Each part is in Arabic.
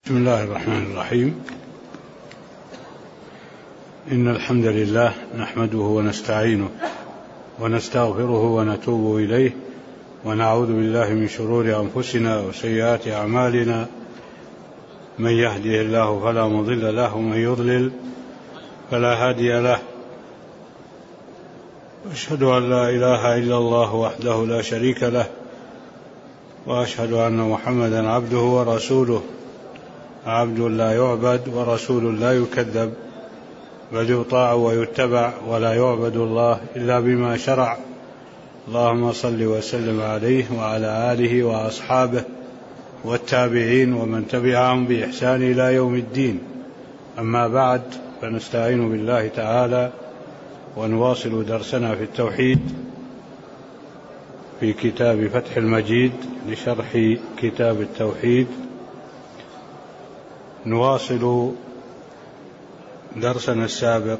بسم الله الرحمن الرحيم. إن الحمد لله نحمده ونستعينه ونستغفره ونتوب إليه ونعوذ بالله من شرور أنفسنا وسيئات أعمالنا، من يهده الله فلا مضل له ومن يضلل فلا هادي له. أشهد أن لا إله إلا الله وحده لا شريك له، وأشهد أن محمدا عبده ورسوله، عبد لا يعبد ورسول لا يكذب، بل يطاع ويتبع ولا يعبد الله إلا بما شرع. اللهم صل وسلم عليه وعلى آله وأصحابه والتابعين ومن تبعهم بإحسان إلى يوم الدين. أما بعد، فنستعين بالله تعالى ونواصل درسنا في التوحيد في كتاب فتح المجيد لشرح كتاب التوحيد. نواصل درسنا السابق،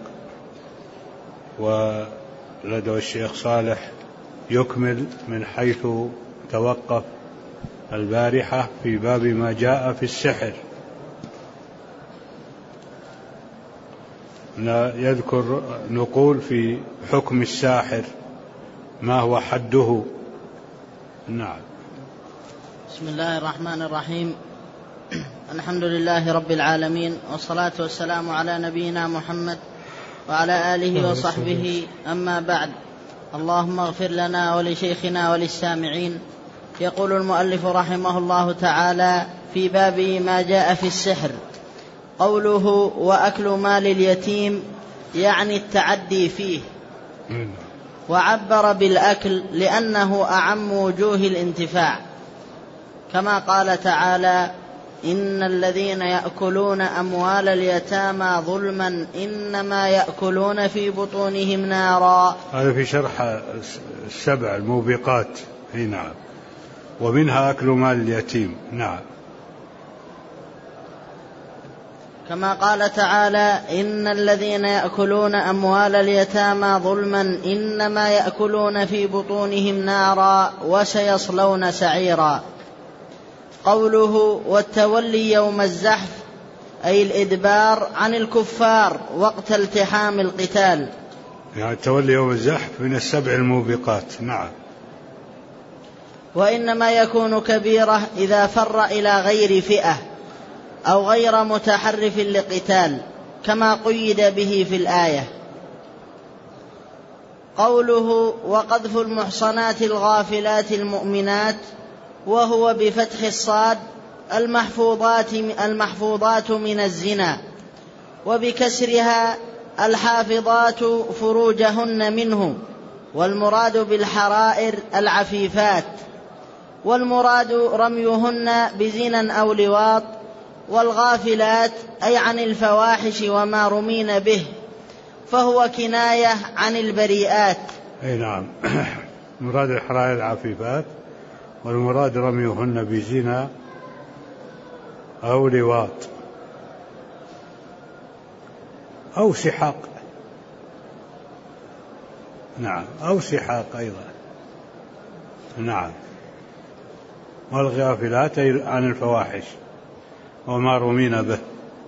ولدى الشيخ صالح يكمل من حيث توقف البارحة في باب ما جاء في السحر. يذكر نقول في حكم الساحر ما هو حده. نعم. بسم الله الرحمن الرحيم. الحمد لله رب العالمين، والصلاة والسلام على نبينا محمد وعلى آله وصحبه. أما بعد، اللهم اغفر لنا ولشيخنا وللسامعين. يقول المؤلف رحمه الله تعالى في باب ما جاء في السحر: قوله وأكل مال اليتيم يعني التعدي فيه، وعبر بالأكل لأنه أعم وجوه الانتفاع، كما قال تعالى: إن الذين يأكلون أموال اليتامى ظلما إنما يأكلون في بطونهم نارا. هذا في شرح السبع الموبقات. نعم. ومنها أكل مال اليتيم. نعم. كما قال تعالى: إن الذين يأكلون أموال اليتامى ظلما إنما يأكلون في بطونهم نارا وسيصلون سعيرا. قوله والتولي يوم الزحف أي الإدبار عن الكفار وقت التحام القتال. يعني التولي يوم الزحف من السبع الموبقات. نعم. وإنما يكون كبيرة إذا فر إلى غير فئة أو غير متحرف لقتال، كما قيد به في الآية. قوله وقذف المحصنات الغافلات المؤمنات، وهو بفتح الصاد المحفوظات من الزنا، وبكسرها الحافظات فروجهن منه، والمراد بالحرائر العفيفات، والمراد رميهن بزنا أو لواط. والغافلات أي عن الفواحش وما رمين به، فهو كناية عن البريئات. أي نعم. مراد الحرائر العفيفات، والمراد رميهن بزنا أو لواط أو سحاق. نعم. أو سحاق أيضا. نعم. والغافلات عن الفواحش وما رمين به،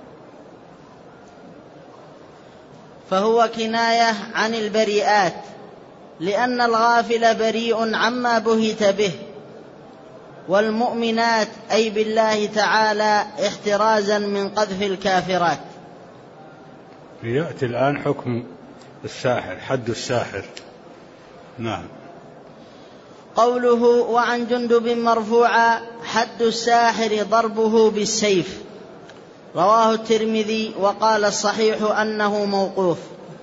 فهو كناية عن البريئات، لأن الغافل بريء عما بهت به. والمؤمنات أي بالله تعالى احترازا من قذف الكافرات. يأتي الآن حكم الساحر، حد الساحر. نعم. قوله وعن جندب مرفوعا حد الساحر ضربه بالسيف، رواه الترمذي، وقال الصحيح أنه موقوف.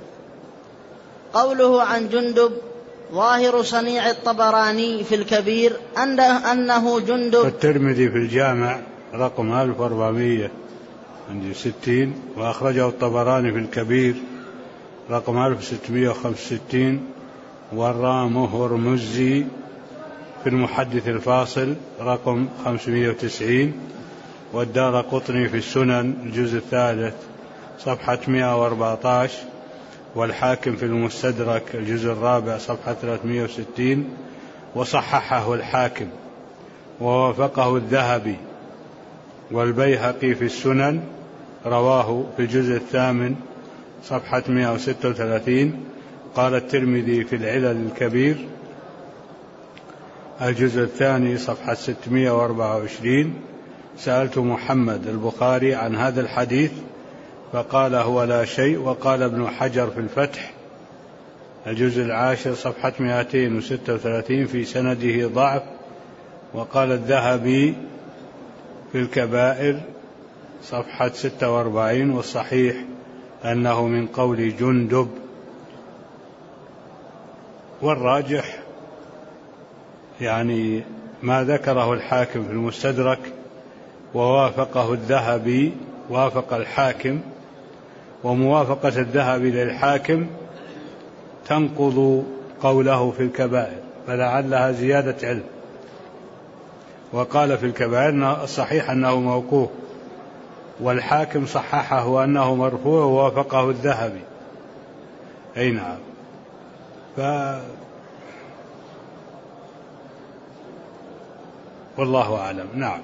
قوله عن جندب ظاهر صنيع الطبراني في الكبير أنه جندب. الترمذي في الجامع رقم 1460، وأخرجه الطبراني في الكبير رقم 1665، والرامه هرمزي في المحدث الفاصل رقم 590، والدارقطني في السنن الجزء الثالث صفحة 114، والحاكم في المستدرك الجزء الرابع صفحة 360، وصححه الحاكم ووافقه الذهبي والبيهقي في السنن رواه في الجزء 8 صفحة 136. قال الترمذي في العلل الكبير الجزء 2 صفحة 624: سألت محمد البخاري عن هذا الحديث فقال هو لا شيء. وقال ابن حجر في الفتح الجزء 10 صفحة 236 في سنده ضعف. وقال الذهبي في الكبائر صفحة 46: والصحيح أنه من قول جندب. والراجح يعني ما ذكره الحاكم في المستدرك ووافقه الذهبي، وافق الحاكم، وموافقة الذهبي للحاكم تنقض قوله في الكبائر، فلعلها زيادة علم. وقال في الكبائر الصحيح أنه موقوف، والحاكم صححه أنه مرفوع ووافقه الذهبي. أي نعم. والله أعلم. نعم.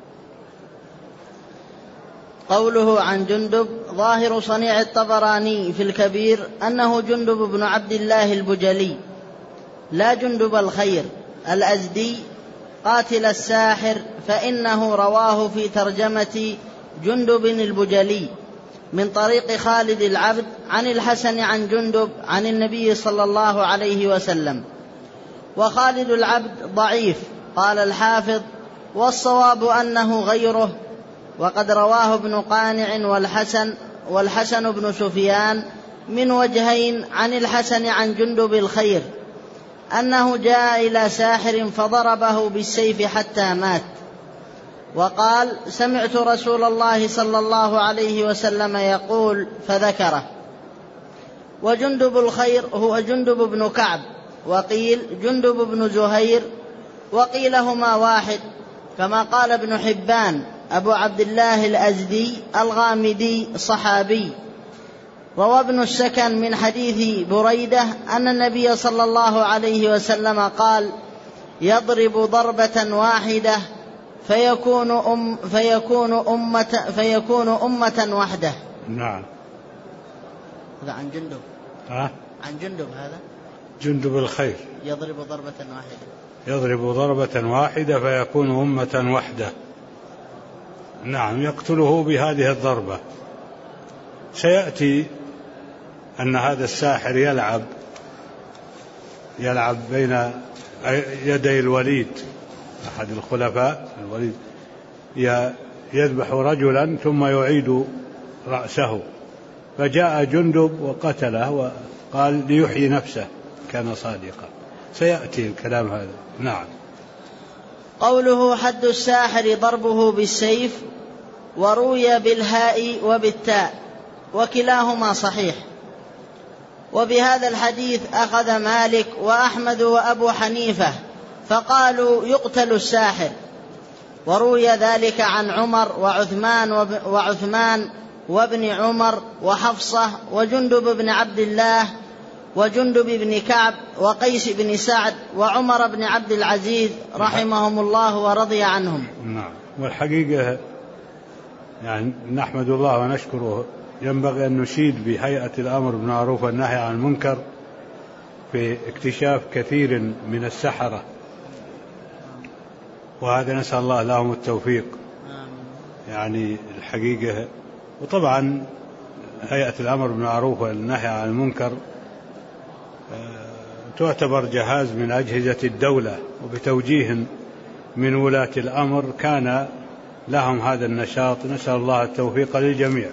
قوله عن جندب: ظاهر صنيع الطبراني في الكبير أنه جندب بن عبد الله البجلي، لا جندب الخير الأزدي قاتل الساحر، فإنه رواه في ترجمة جندب البجلي من طريق خالد العبد عن الحسن عن جندب عن النبي صلى الله عليه وسلم. وخالد العبد ضعيف. قال الحافظ: والصواب أنه غيره. وقد رواه ابن قانع والحسن بن سفيان من وجهين عن الحسن عن جندب الخير أنه جاء إلى ساحر فضربه بالسيف حتى مات، وقال: سمعت رسول الله صلى الله عليه وسلم يقول، فذكره. وجندب الخير هو جندب بن كعب، وقيل جندب بن زهير، وقيل هما واحد، كما قال ابن حبان: أبو عبد الله الأزدي الغامدي صحابي. روى ابن السكن من حديث بريدة أن النبي صلى الله عليه وسلم قال: يضرب ضربة واحدة فيكون أمة وحده. نعم. هذا عن جندب. عن جندب، هذا جندب الخير يضرب ضربة واحدة، يضرب ضربة واحدة فيكون أمة وحده. نعم، يقتله بهذه الضربة. سيأتي أن هذا الساحر يلعب بين يدي الوليد أحد الخلفاء. الوليد يذبح رجلا ثم يعيد رأسه، فجاء جندب وقتله وقال ليحيي نفسه، كان صادقا. سيأتي الكلام هذا. نعم. قوله حد الساحر ضربه بالسيف، وروي بالهاء وبالتاء، وكلاهما صحيح. وبهذا الحديث أخذ مالك وأحمد وأبو حنيفة، فقالوا يقتل الساحر. وروي ذلك عن عمر وعثمان وابن عمر وحفصة وجندب بن عبد الله وجندب بن كعب وقيس بن سعد وعمر بن عبد العزيز رحمهم الله ورضي عنهم. نعم. والحقيقة يعني نحمد الله ونشكره. ينبغي أن نشيد بهيئة الأمر بالمعروف والنهي عن المنكر في اكتشاف كثير من السحرة، وهذا نسأل الله لهم التوفيق. يعني الحقيقة، وطبعا هيئة الأمر بالمعروف والنهي عن المنكر تعتبر جهاز من أجهزة الدولة، وبتوجيه من ولاة الأمر كان لهم هذا النشاط. نسأل الله التوفيق للجميع.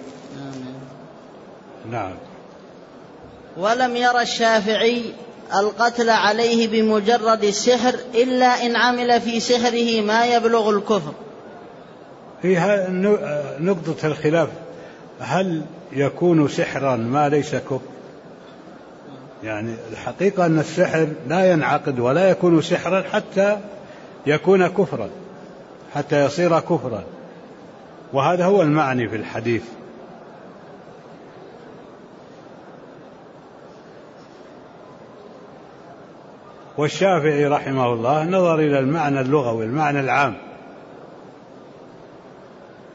نعم. ولم ير الشافعي القتل عليه بمجرد السحر إلا إن عمل في سحره ما يبلغ الكفر. فيها نقطة الخلاف: هل يكون سحرا ما ليس كفر؟ يعني الحقيقة أن السحر لا ينعقد ولا يكون سحرا حتى يكون كفرا، حتى يصير كفرا، وهذا هو المعني في الحديث. والشافعي رحمه الله نظر إلى المعنى اللغوي، المعنى العام،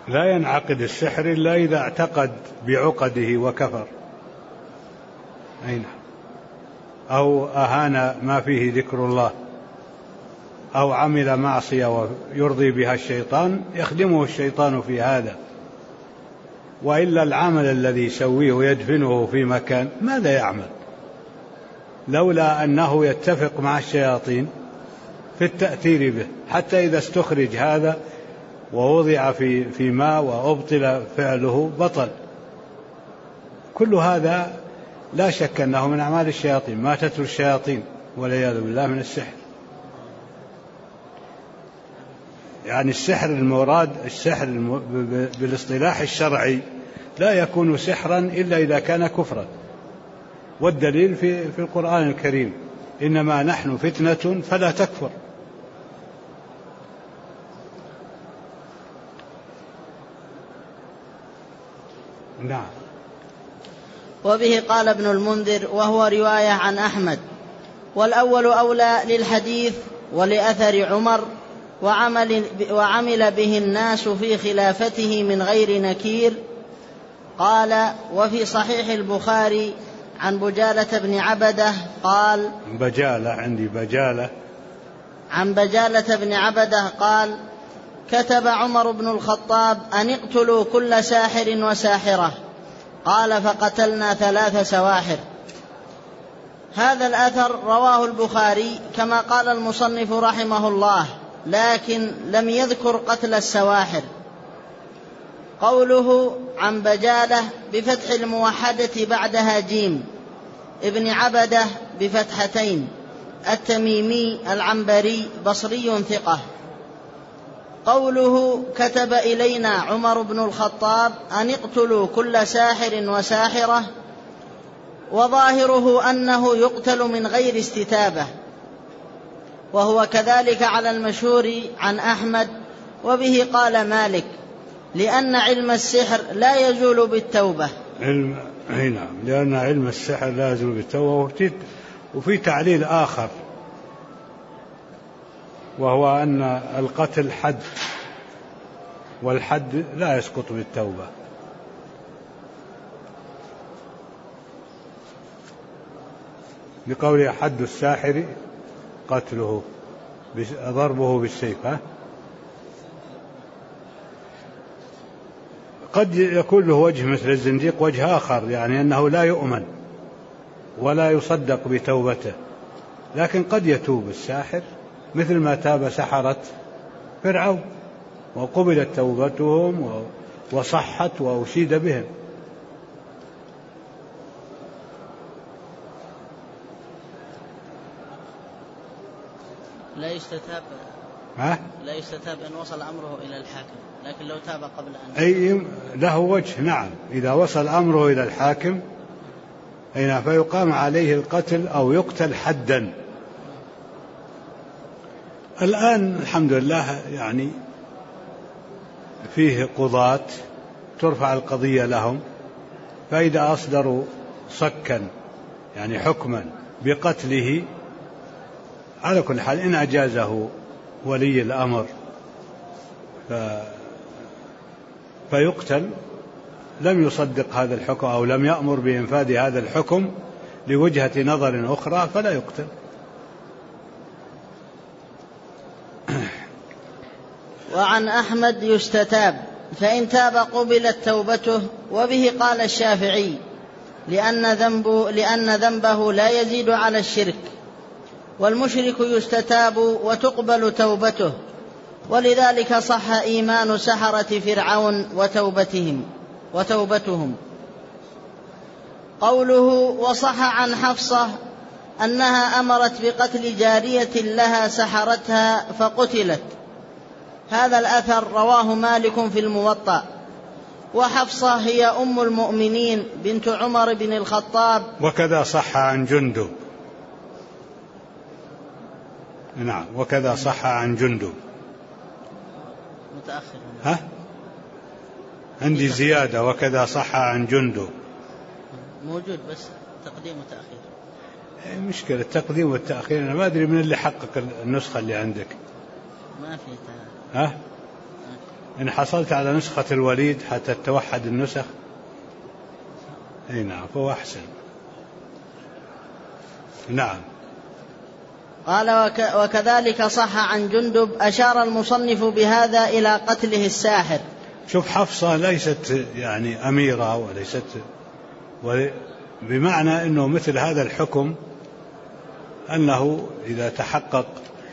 لا ينعقد السحر إلا إذا اعتقد بعقده وكفر، أين أو أهان ما فيه ذكر الله أو عمل معصية ويرضي بها الشيطان يخدمه الشيطان في هذا. وإلا العمل الذي يسويه ويدفنه في مكان ماذا يعمل؟ لولا أنه يتفق مع الشياطين في التأثير به، حتى إذا استخرج هذا ووضع في ماء وأبطل فعله بطل. كل هذا لا شك أنه من أعمال الشياطين، ما تتلو الشياطين والعياذ بالله من السحر. يعني السحر المراد السحر بالاصطلاح الشرعي لا يكون سحرا إلا إذا كان كفرا، والدليل في القرآن الكريم: إنما نحن فتنة فلا تكفر. نعم. وبه قال ابن المنذر وهو رواية عن أحمد: والأول أولى للحديث ولأثر عمر وعمل به الناس في خلافته من غير نكير. قال: وفي صحيح البخاري عن بجالة بن عبده قال عن بجالة بن عبده قال: كتب عمر بن الخطاب أن اقتلوا كل ساحر وساحرة. قال: فقتلنا 3 سواحر. هذا الأثر رواه البخاري كما قال المصنف رحمه الله، لكن لم يذكر قتل السواحر. قوله عن بجالة بفتح الموحدة بعدها جيم، ابن عبده بفتحتين، التميمي العنبري بصري ثقة. قوله كتب إلينا عمر بن الخطاب أن اقتلوا كل ساحر وساحرة، وظاهره أنه يقتل من غير استتابة، وهو كذلك على المشهور عن أحمد. وبه قال مالك: لأن علم السحر لا يزول بالتوبة. نعم، لأن علم السحر لا يزول بالتوبة. وفي تعليل آخر، وهو أن القتل حد، والحد لا يسقط بالتوبة. بقول حد الساحر قتله ضربه بالسيف. قد يكون له وجه مثل الزنديق وجه آخر، يعني أنه لا يؤمن ولا يصدق بتوبته، لكن قد يتوب الساحر مثل ما تاب سحرة فرعون وقبلت توبتهم وصحت وأشيد بهم. لا يستتاب إن وصل أمره إلى الحاكم، لكن لو تاب قبل أن أي له وجه. نعم، إذا وصل أمره إلى الحاكم فيقام عليه القتل أو يقتل حدا. الآن الحمد لله يعني فيه قضاة ترفع القضية لهم، فإذا أصدروا صكا يعني حكما بقتله على كل حال إن أجازه ولي الأمر فيقتل، لم يصدق هذا الحكم أو لم يأمر بإنفاذ هذا الحكم لوجهة نظر أخرى فلا يقتل. وعن أحمد يستتاب، فإن تاب قبلت توبته. وبه قال الشافعي: لأن ذنبه لا يزيد على الشرك، والمشرك يستتاب وتقبل توبته، ولذلك صح إيمان سحرة فرعون وتوبتهم. قوله وصح عن حفصة أنها أمرت بقتل جارية لها سحرتها فقتلت. هذا الأثر رواه مالك في الموطأ. وحفصة هي أم المؤمنين بنت عمر بن الخطاب. وكذا صح عن جندب. نعم، وكذا صح عن جندب. متأخر. عندي زيادة وكذا صح عن جندب. موجود بس تقديم وتأخير. مشكلة التقديم والتأخير، أنا ما أدري من اللي حقق النسخة اللي عندك. ما في إن حصلت على نسخة الوليد حتى توحد النسخ نعم فهو أحسن. نعم. قال وكذلك صح عن جندب. أشار المصنف بهذا إلى قتله الساحر. شوف حفصة ليست يعني أميرة وليست بمعنى أنه مثل هذا الحكم أنه إذا تحقق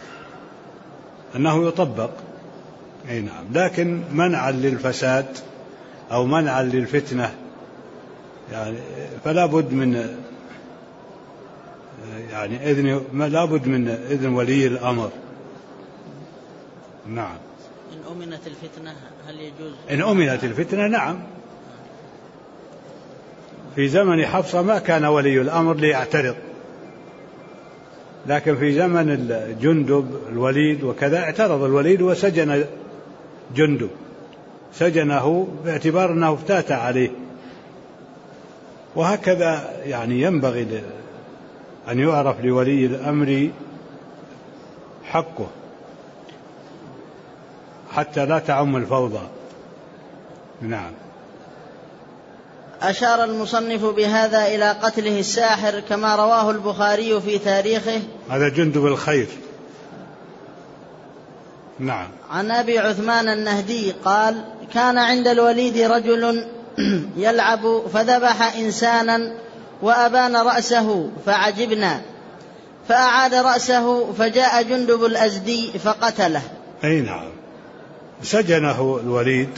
أنه يطبق أي نعم، لكن منعا للفساد أو منعا للفتنة يعني فلا بد من يعني لا بد من إذن ولي الأمر. نعم. إن أمنت الفتنة هل يجوز؟ إن أمنت الفتنة نعم. في زمن حفصة ما كان ولي الأمر ليعترض، لكن في زمن الجندب الوليد وكذا اعترض الوليد وسجن جندب، سجنه باعتبار أنه افتات عليه. وهكذا يعني ينبغي أن يعرف لولي الأمر حقه حتى لا تعم الفوضى. نعم. أشار المصنف بهذا إلى قتله الساحر كما رواه البخاري في تاريخه. هذا جندب الخير. نعم. عن أبي عثمان النهدي قال كان عند الوليد رجل يلعب فذبح إنسانا وأبان رأسه فعجبنا فأعاد رأسه فجاء جندب الأزدي فقتله. أي نعم. سجنه الوليد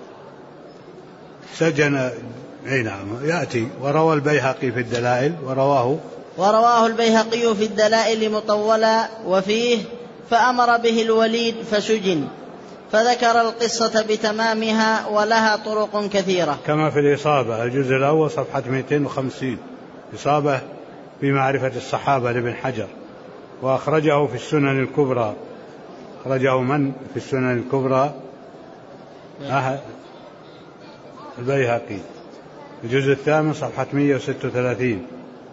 سجن. أي نعم يأتي. وروى البيهقي في الدلائل ورواه البيهقي في الدلائل مطولا وفيه فأمر به الوليد فسجن، فذكر القصة بتمامها ولها طرق كثيرة كما في الإصابة الجزء الأول صفحة 250 إصابة في معرفة الصحابة لابن حجر. وأخرجه في السنن الكبرى. أخرجه من في السنن الكبرى؟ البيهقي الجزء الثامن صفحة 136.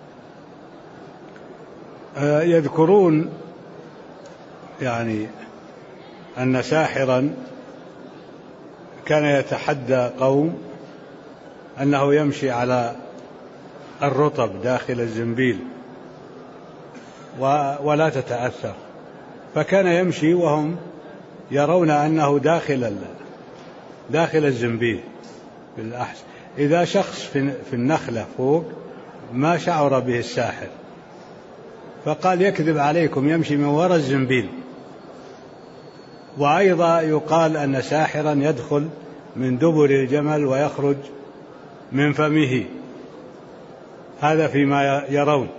يذكرون يعني أن ساحرا كان يتحدى قوم أنه يمشي على الرطب داخل الزنبيل ولا تتأثر، فكان يمشي وهم يرون أنه داخل الزنبيل بالأحسن. إذا شخص في النخلة فوق ما شعر به الساحر فقال يكذب عليكم يمشي من وراء الزنبيل. وأيضا يقال أن ساحرا يدخل من دبر الجمل ويخرج من فمه، هذا فيما يرون.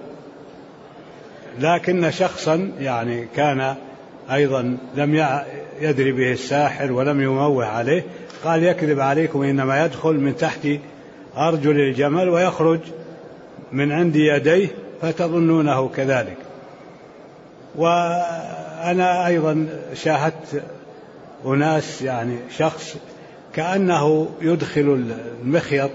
لكن شخصا يعني كان أيضا لم يدري به الساحر ولم يموه عليه قال يكذب عليكم إنما يدخل من تحت أرجل الجمل ويخرج من عند يديه فتظنونه كذلك. وأنا أيضا شاهدت أناس يعني شخص كأنه يدخل المخيط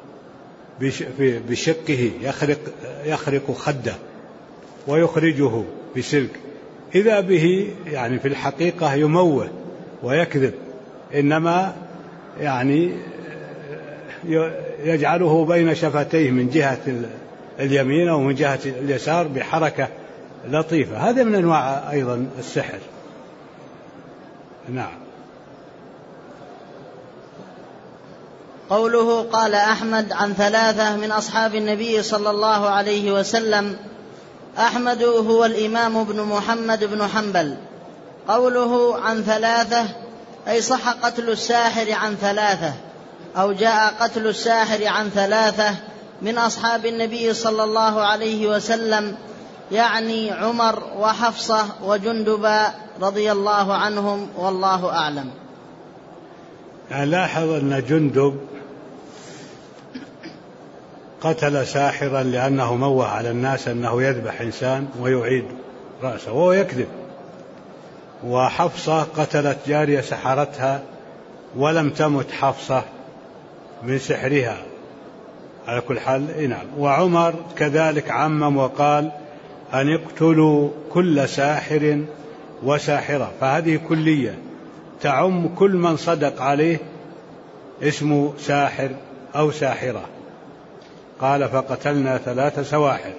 بشقه يخرق خده ويخرجه بسلك، إذا به يعني في الحقيقة يموه ويكذب، إنما يعني يجعله بين شفتيه من جهة اليمين ومن جهة اليسار بحركة لطيفة. هذا من أنواع أيضا السحر. نعم. قوله قال أحمد عن 3 من أصحاب النبي صلى الله عليه وسلم. أحمد هو الإمام بن محمد بن حنبل. قوله عن 3 أي صح قتل الساحر عن 3 أو جاء قتل الساحر عن 3 من أصحاب النبي صلى الله عليه وسلم، يعني عمر وحفصة وجندب رضي الله عنهم والله أعلم. لاحظ أن جندب قتل ساحرا لأنه موه على الناس أنه يذبح إنسان ويعيد رأسه وهو يكذب. وحفصة قتلت جارية سحرتها ولم تمت حفصة من سحرها على كل حال. نعم. وعمر كذلك عمم وقال أن يقتلوا كل ساحر وساحرة، فهذه كلية تعم كل من صدق عليه اسمه ساحر أو ساحرة. قال فقتلنا 3 سواحر،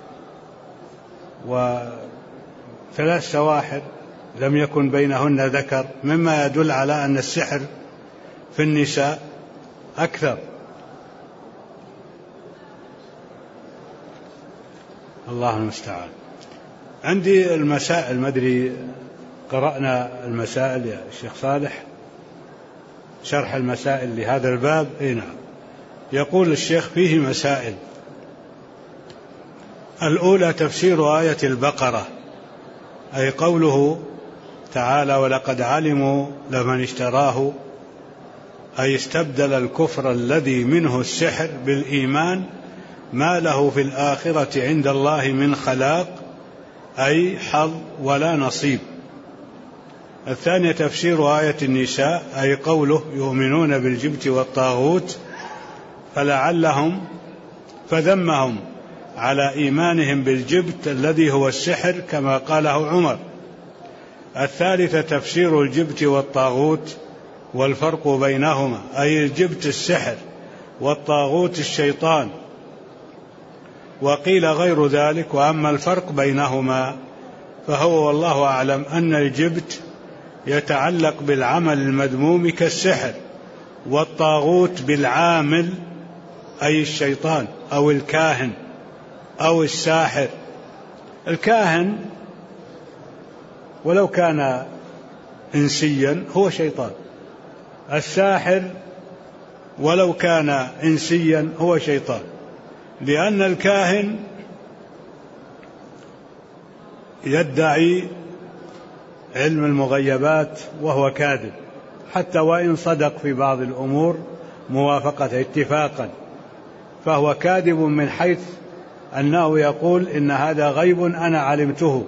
و3 سواحر لم يكن بينهن ذكر، مما يدل على أن السحر في النساء أكثر. الله المستعان. عندي المسائل، ما أدري قرأنا المسائل يا الشيخ صالح، شرح المسائل لهذا الباب؟ نعم. يقول الشيخ فيه مسائل. الأولى تفسير آية البقرة، أي قوله تعالى ولقد علموا لمن اشتراه، أي استبدل الكفر الذي منه السحر بالإيمان ما له في الآخرة عند الله من خلاق، أي حظ ولا نصيب. الثانية تفسير آية النساء، أي قوله يؤمنون بالجبت والطاغوت فذمهم على إيمانهم بالجبت الذي هو السحر كما قاله عمر. الثالثة تفسير الجبت والطاغوت والفرق بينهما، أي الجبت السحر والطاغوت الشيطان. وقيل غير ذلك، وأما الفرق بينهما فهو والله أعلم أن الجبت يتعلق بالعمل المذموم كالسحر، والطاغوت بالعامل أي الشيطان أو الكاهن أو الساحر. الكاهن ولو كان إنسيا هو شيطان، الساحر ولو كان إنسيا هو شيطان، لأن الكاهن يدعي علم المغيبات وهو كاذب، حتى وإن صدق في بعض الأمور موافقة اتفاقا، فهو كاذب من حيث أنه يقول إن هذا غيب أنا علمته.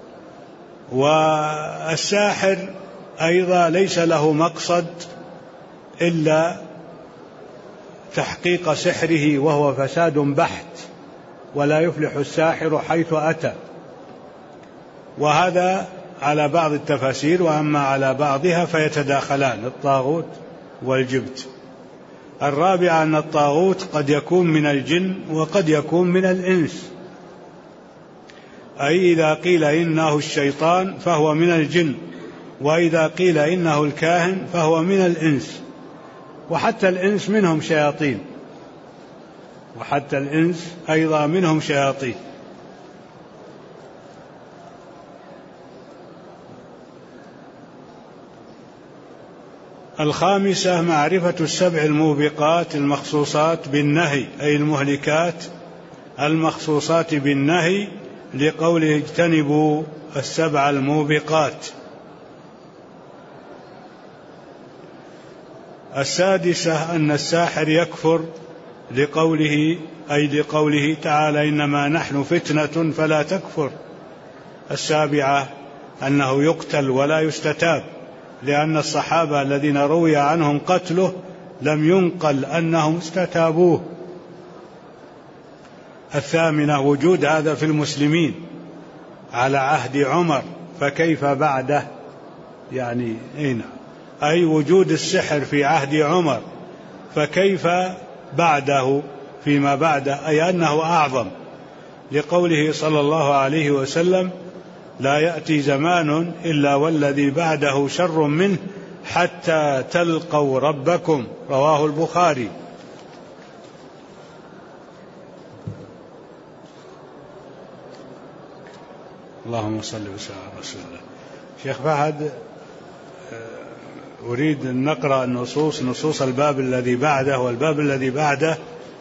والساحر أيضا ليس له مقصد إلا تحقيق سحره، وهو فساد بحت، ولا يفلح الساحر حيث أتى. وهذا على بعض التفاسير، وأما على بعضها فيتداخلان الطاغوت والجبت. الرابعة أن الطاغوت قد يكون من الجن وقد يكون من الإنس، أي إذا قيل إنه الشيطان فهو من الجن، وإذا قيل إنه الكاهن فهو من الإنس. وحتى الإنس منهم شياطين، وحتى الإنس أيضا منهم شياطين. الخامسة معرفة السبع الموبقات المخصوصات بالنهي، أي المهلكات المخصوصات بالنهي، لقوله اجتنبوا السبع الموبقات. السادسة أن الساحر يكفر لقوله، أي لقوله تعالى إنما نحن فتنة فلا تكفر. السابعة أنه يقتل ولا يستتاب، لأن الصحابة الذين روي عنهم قتله لم ينقل أنهم استتابوه. الثامنة وجود هذا في المسلمين على عهد عمر، فكيف بعده؟ يعني هنا أي وجود السحر في عهد عمر، فكيف بعده فيما بعده، أي أنه أعظم، لقوله صلى الله عليه وسلم لا يأتي زمان إلا والذي بعده شر منه حتى تلقوا ربكم، رواه البخاري. اللهم صل وسلم على رسول الله. شيخ فهد، أريد أن نقرأ نصوص الباب الذي بعده، والباب الذي بعده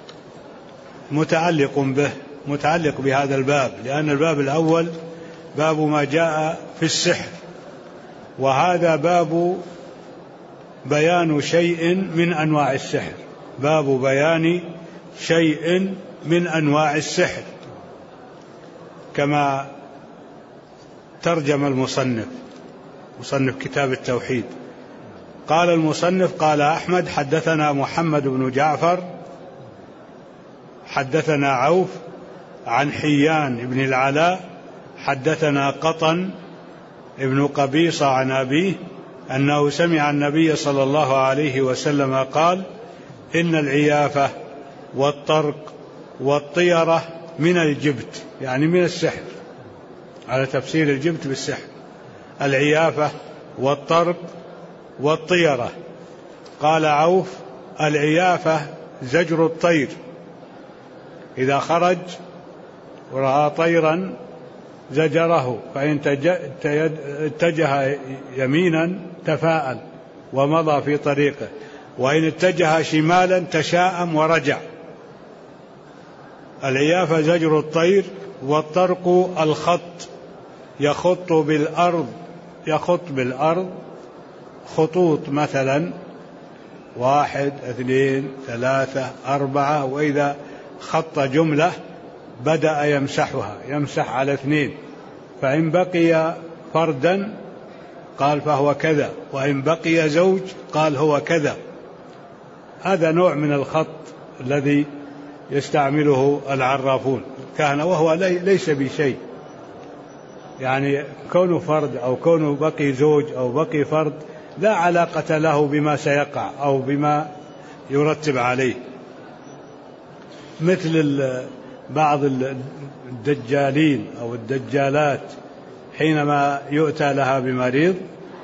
متعلق بهذا الباب، لأن الباب الأول باب ما جاء في السحر، وهذا باب بيان شيء من أنواع السحر، باب بيان شيء من أنواع السحر، كما ترجم المصنف كتاب التوحيد. قال المصنف قال أحمد حدثنا محمد بن جعفر حدثنا عوف عن حيان بن العلاء حدثنا قطن ابن قبيصة عن أبيه أنه سمع النبي صلى الله عليه وسلم قال: إن العيافة والطرق والطيرة من الجبت، يعني من السحر، على تفسير الجبت بالسحر. العيافة والطرق والطيرة. قال عوف: العيافة زجر الطير، إذا خرج ورأى طيرا زجره، فإن اتجه يمينا تفاءل ومضى في طريقه، وإن اتجه شمالا تشاءم ورجع. العيافة زجر الطير، والطرق الخط، يخط بالأرض خطوط، مثلا 1 2 3 4، وإذا خط جملة بدأ يمسحها، يمسح على 2، فإن بقي فردا قال فهو كذا، وإن بقي زوج قال هو كذا. هذا نوع من الخط الذي يستعمله العرافون كهنة، وهو ليس بشيء، يعني كونه فرد أو كونه بقي زوج أو بقي فرد لا علاقة له بما سيقع أو بما يرتب عليه. مثل بعض الدجالين أو الدجالات حينما يؤتى لها بمريض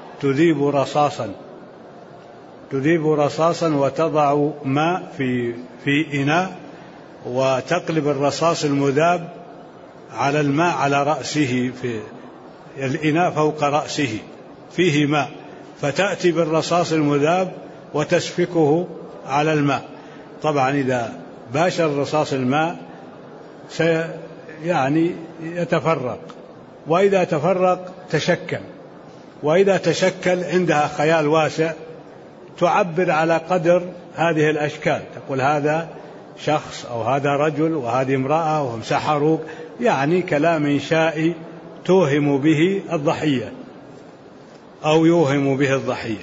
تذيب رصاصا وتضع ماء في إناء، وتقلب الرصاص المذاب على الماء على رأسه، في الإناء فوق رأسه فيه ماء، فتأتي بالرصاص المذاب وتسفكه على الماء. طبعا إذا باشر الرصاص الماء يعني يتفرق، وإذا تفرق تشكل، وإذا تشكل عندها خيال واسع تعبر على قدر هذه الأشكال، تقول هذا شخص أو هذا رجل وهذه امرأة وهم سحروك، يعني كلام إنشائي توهم به الضحية أو يوهم به الضحية.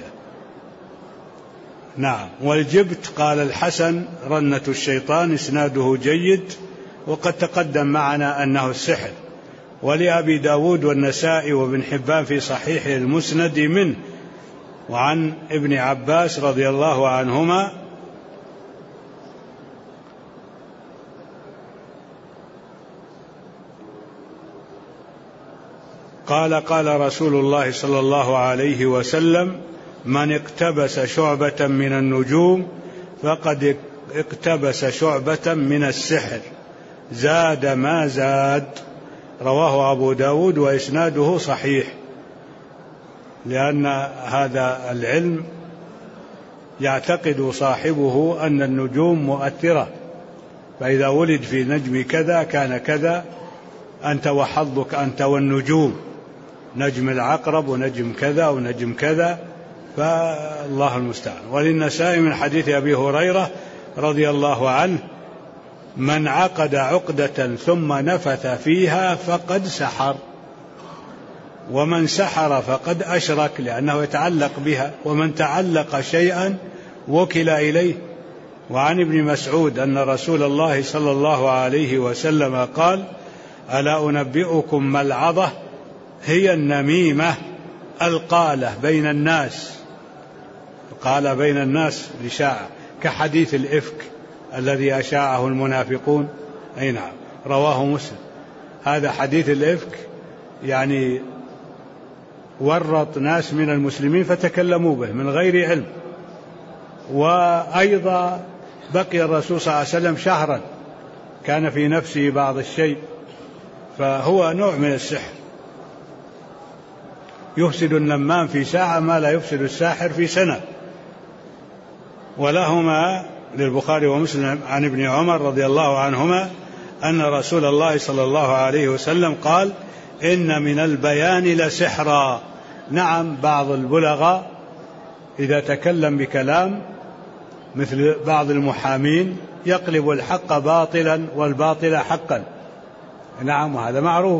نعم. والجبت قال الحسن: رنة الشيطان، إسناده جيد، وقد تقدم معنا أنه السحر. ولأبي داود والنسائي وابن حبان في صحيح المسند منه، وعن ابن عباس رضي الله عنهما قال رسول الله صلى الله عليه وسلم: من اقتبس شعبة من النجوم فقد اقتبس شعبة من السحر، زاد ما زاد. رواه أبو داود وإسناده صحيح، لأن هذا العلم يعتقد صاحبه أن النجوم مؤثرة، فإذا ولد في نجم كذا كان كذا، أنت وحظك أنت والنجوم، نجم العقرب ونجم كذا ونجم كذا، فالله المستعان. وللنسائي من حديث أبي هريرة رضي الله عنه: من عقد عقدة ثم نفث فيها فقد سحر، ومن سحر فقد أشرك، لأنه يتعلق بها، ومن تعلق شيئا وكل إليه. وعن ابن مسعود أن رسول الله صلى الله عليه وسلم قال: ألا أنبئكم ما العظة؟ هي النميمة القالة بين الناس، قال بين الناس لشاعة، كحديث الإفك الذي أشاعه المنافقون. أي نعم، رواه مسلم. هذا حديث الإفك يعني ورط ناس من المسلمين فتكلموا به من غير علم. وأيضا بقي الرسول صلى الله عليه وسلم شهرا، كان في نفسه بعض الشيء، فهو نوع من السحر. يفسد النمام في ساعة ما لا يفسد الساحر في سنة. ولهما للبخاري ومسلم عن ابن عمر رضي الله عنهما أن رسول الله صلى الله عليه وسلم قال: إن من البيان لسحرا. نعم، بعض البلغاء إذا تكلم بكلام مثل بعض المحامين يقلب الحق باطلا والباطل حقا. نعم، وهذا معروف.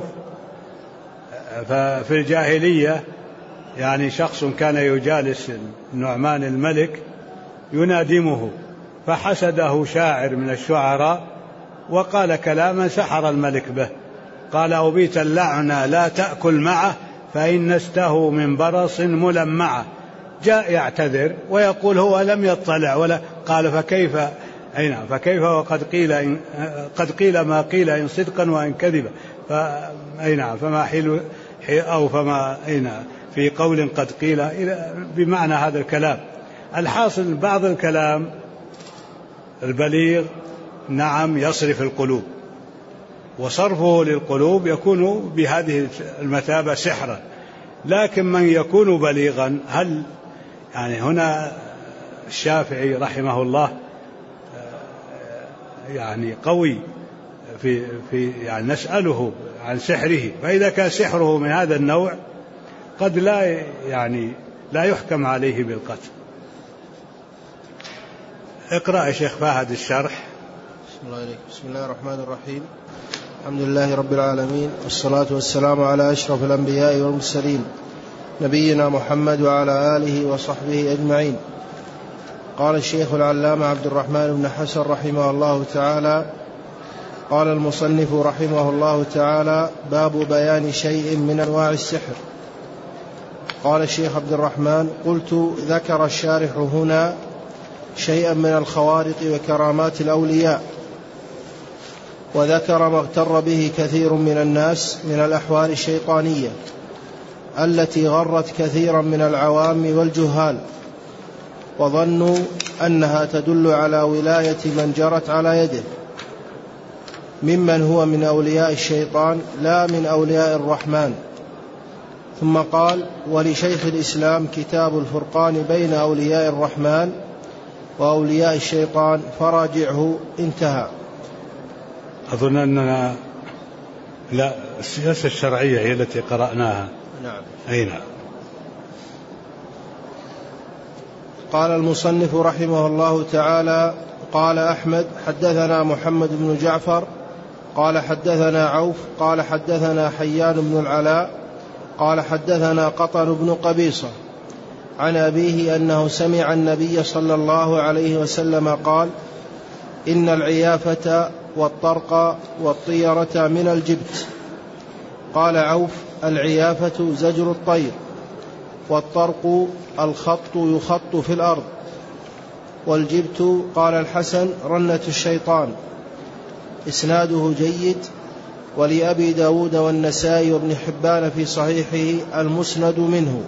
ففي الجاهلية يعني شخص كان يجالس النعمان الملك ينادمه، فحسده شاعر من الشعراء وقال كلاما سحر الملك به، قال: أبيت اللعنة لا تأكل معه فإن نسته من برص ملمعة. جاء يعتذر ويقول هو لم يطلع ولا قال فكيف فكيف وقد قد قيل ما قيل إن صدقا وإن كذبا فما حيل أو فما في قول قد قيل بمعنى هذا الكلام. الحاصل بعض الكلام البليغ نعم يصرف القلوب، وصرفه للقلوب يكون بهذه المثابة سحرا. لكن من يكون بليغا هل هنا الشافعي رحمه الله قوي في نسأله عن سحره، فإذا كان سحره من هذا النوع قد لا يحكم عليه بالقتل. اقرأ يا شيخ فهد الشرح. بسم الله الرحمن الرحيم. الحمد لله رب العالمين، والصلاة والسلام على أشرف الأنبياء والمرسلين نبينا محمد وعلى آله وصحبه أجمعين. قال الشيخ العلامة عبد الرحمن بن حسن رحمه الله تعالى: قال المصنف رحمه الله تعالى: باب بيان شيء من أنواع السحر. قال الشيخ عبد الرحمن: قلت: ذكر الشارح هنا شيئا من الخوارق وكرامات الأولياء، وذكر ما اغتر به كثير من الناس من الأحوال الشيطانية التي غرت كثيرا من العوام والجهال، وظنوا أنها تدل على ولاية من جرت على يده ممن هو من أولياء الشيطان لا من أولياء الرحمن. ثم قال: ولشيخ الإسلام كتاب الفرقان بين أولياء الرحمن وأولياء الشيطان فراجعه. انتهى. أظن أننا لا، السياسة الشرعية هي التي قرأناها. نعم. نعم. قال المصنف رحمه الله تعالى: قال أحمد: حدثنا محمد بن جعفر قال حدثنا عوف قال حدثنا حيان بن العلاء قال حدثنا قطن بن قبيصة عن أبيه أنه سمع النبي صلى الله عليه وسلم قال: إن العيافة والطرق والطيرة من الجبت. قال عوف: العيافة زجر الطير، والطرق الخط يخط في الأرض، والجبت قال الحسن رنة الشيطان. إسناده جيد، ولأبي داود والنسائي وابن حبان في صحيحه المسند منه.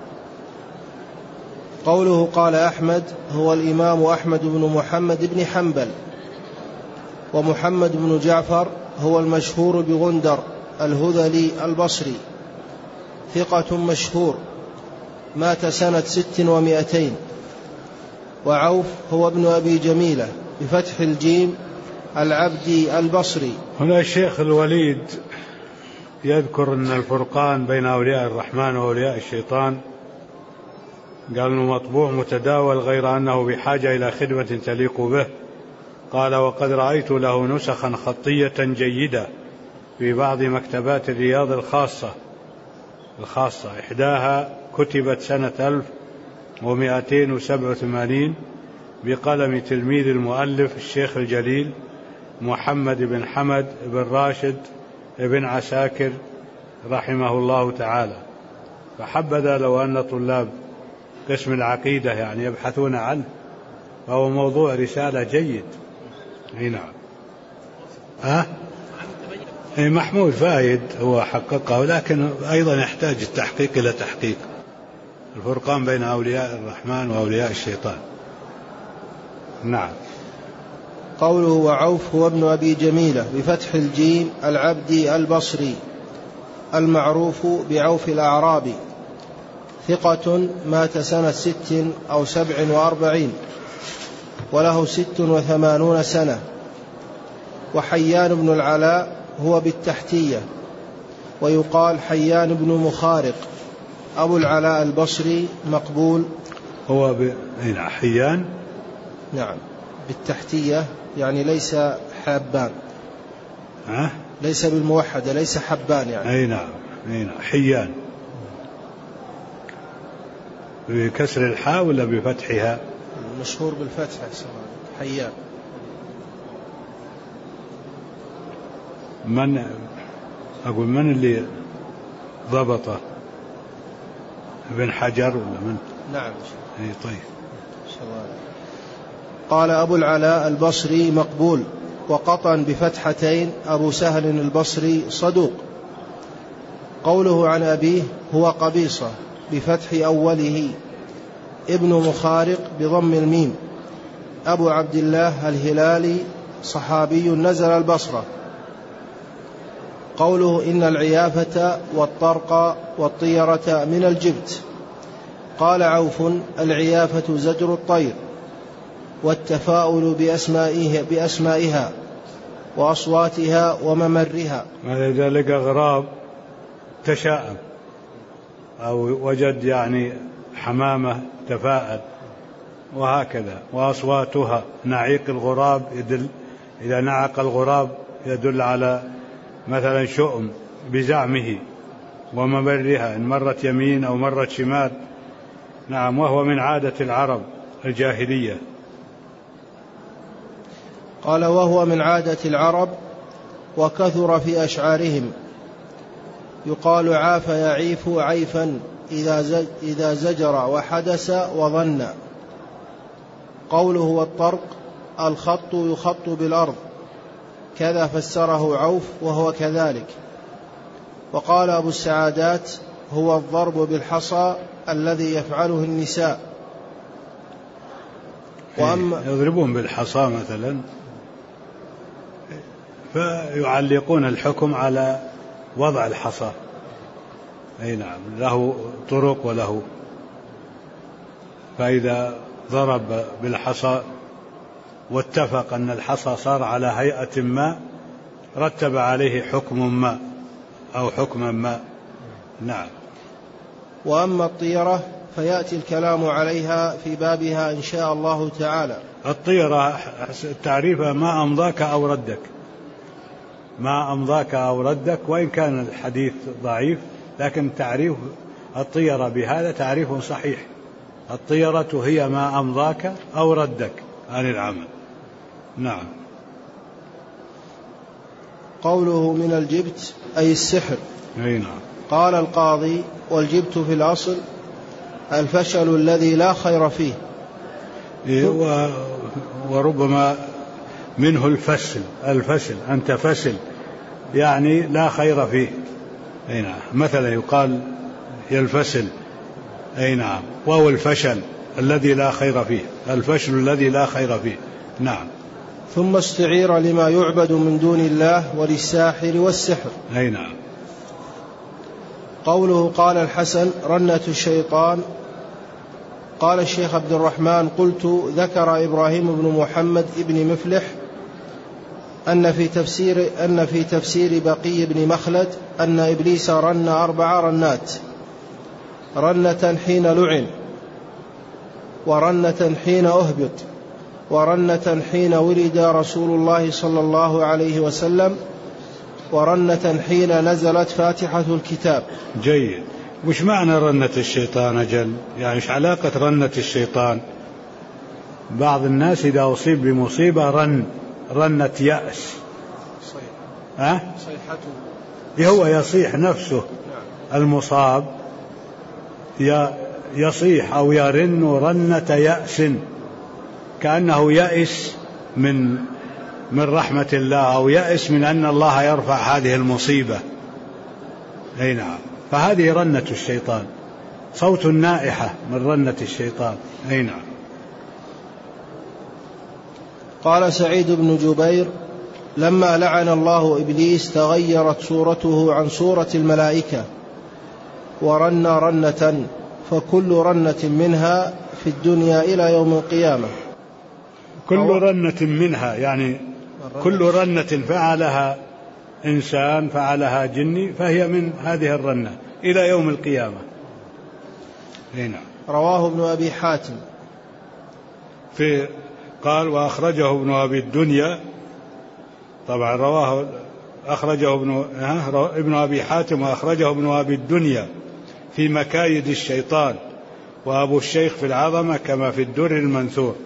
قوله قال أحمد هو الإمام أحمد بن محمد بن حنبل، ومحمد بن جعفر هو المشهور بغندر الهذلي البصري، ثقة مشهور، مات سنة 600. وعوف هو ابن أبي جميلة بفتح الجيم العبدي البصري. هنا الشيخ الوليد يذكر أن الفرقان بين أولياء الرحمن وأولياء الشيطان قال إنه مطبوع متداول غير أنه بحاجة إلى خدمة تليق به. قال: وقد رأيت له نسخا خطية جيدة في بعض مكتبات الرياض الخاصة، إحداها كتبت سنة 1287 بقلم تلميذ المؤلف الشيخ الجليل محمد بن حمد بن راشد بن عساكر رحمه الله تعالى. فحبذا لو أن طلاب قسم العقيدة يبحثون عنه، فهو موضوع رسالة جيد. نعم. محمود فايد هو حققه، لكن أيضا يحتاج التحقيق إلى تحقيق. الفرقان بين أولياء الرحمن وأولياء الشيطان. نعم. قوله وعوف هو ابن أبي جميلة بفتح الجيم العبدي البصري المعروف بعوف الأعرابي، ثقة، مات سنة 6 أو 47 وله 86 سنة. وحيان بن العلاء هو بالتحتية، ويقال حيان بن مخارق، أبو العلاء البصري، مقبول. هو حيان، نعم، بالتحتية يعني ليس حبان، ليس بالموحدة، ليس حبان نعم. حيان بكسر الحاء ولا بفتحها؟ مشهور بالفتح. حيان. من اللي ضبطه؟ ابن حجر ولا من؟ نعم. أي طيب. قال أبو العلاء البصري مقبول، وقطن بفتحتين أبو سهل البصري صدوق. قوله عن أبيه هو قبيصة بفتح أوله، ابن مخارق بضم الميم، أبو عبد الله الهلالي، صحابي نزل البصرة. قوله إن العيافة والطرق والطيرة من الجبت. قال عوف العيافة زجر الطير، والتفاؤل بأسمائها وأصواتها وممرها. إذا لقى غراب تشاءم أو وجد يعني حمامة تفاءل، وهكذا. وأصواتها، نعيق الغراب يدل، إذا نعق الغراب يدل على مثلا شؤم بزعمه. وممرها إن مرت يمين أو مرت شمال. نعم. وهو من عادة العرب الجاهلية. قال وهو من عادة العرب وكثر في أشعارهم. يقال عاف يعيف عيفا إذا زجر وحدث وظن. قوله والطرق الخط يخط بالأرض، كذا فسره عوف وهو كذلك. وقال أبو السعادات هو الضرب بالحصى الذي يفعله النساء. وأما يضربون بالحصى مثلا فيعلقون الحكم على وضع الحصى. أي نعم، له طرق وله. فإذا ضرب بالحصى واتفق أن الحصى صار على هيئة ما رتب عليه حكم ما أو حكما ما. نعم. وأما الطيرة فيأتي الكلام عليها في بابها إن شاء الله تعالى. الطيرة تعريفها ما أمضاك أو ردك، ما أمضاك أو ردك، وإن كان الحديث ضعيف لكن تعريف الطيرة بهذا تعريف صحيح. الطيرة هي ما أمضاك أو ردك عن العمل. نعم. قوله من الجبت أي السحر. أي نعم. قال القاضي والجبت في الأصل الفشل الذي لا خير فيه. وربما منه الفشل أنت فشل يعني لا خير فيه. أي نعم. مثلا يقال يلفشل. أي نعم. وهو الفشل الذي لا خير فيه، الفشل الذي لا خير فيه. نعم. ثم استعير لما يعبد من دون الله وللساحر والسحر. أي نعم. قوله قال الحسن رنة الشيطان. قال الشيخ عبد الرحمن قلت ذكر إبراهيم بن محمد بن مفلح أن في تفسير بقي بن مخلد أن إبليس رن 4 رنات، رنة حين لعن، ورنة حين أهبط، ورنة حين ولد رسول الله صلى الله عليه وسلم، ورنة حين نزلت فاتحة الكتاب. جيد. وش معنى رنة الشيطان أجل؟ يعني إيش علاقة رنة الشيطان؟ بعض الناس إذا أصيب بمصيبة رنة يأس. صيحته هو يصيح نفسه. المصاب يصيح أو يرن رنة يأس، كأنه يأس من رحمة الله أو يأس من أن الله يرفع هذه المصيبة. أي نعم. فهذه رنة الشيطان، صوت النائحة من رنة الشيطان. أي نعم. قال سعيد بن جبير لما لعن الله إبليس تغيرت صورته عن صورة الملائكة، ورن رنة، فكل رنة منها في الدنيا إلى يوم القيامة. كل رنة منها يعني كل رنة فعلها إنسان فعلها جني فهي من هذه الرنة إلى يوم القيامة. هنا رواه ابن أبي حاتم قال وأخرجه ابن أبي الدنيا. طبعا رواه أخرجه ابن أبي حاتم وأخرجه ابن أبي الدنيا في مكايد الشيطان، وأبو الشيخ في العظمة كما في الدر المنثور.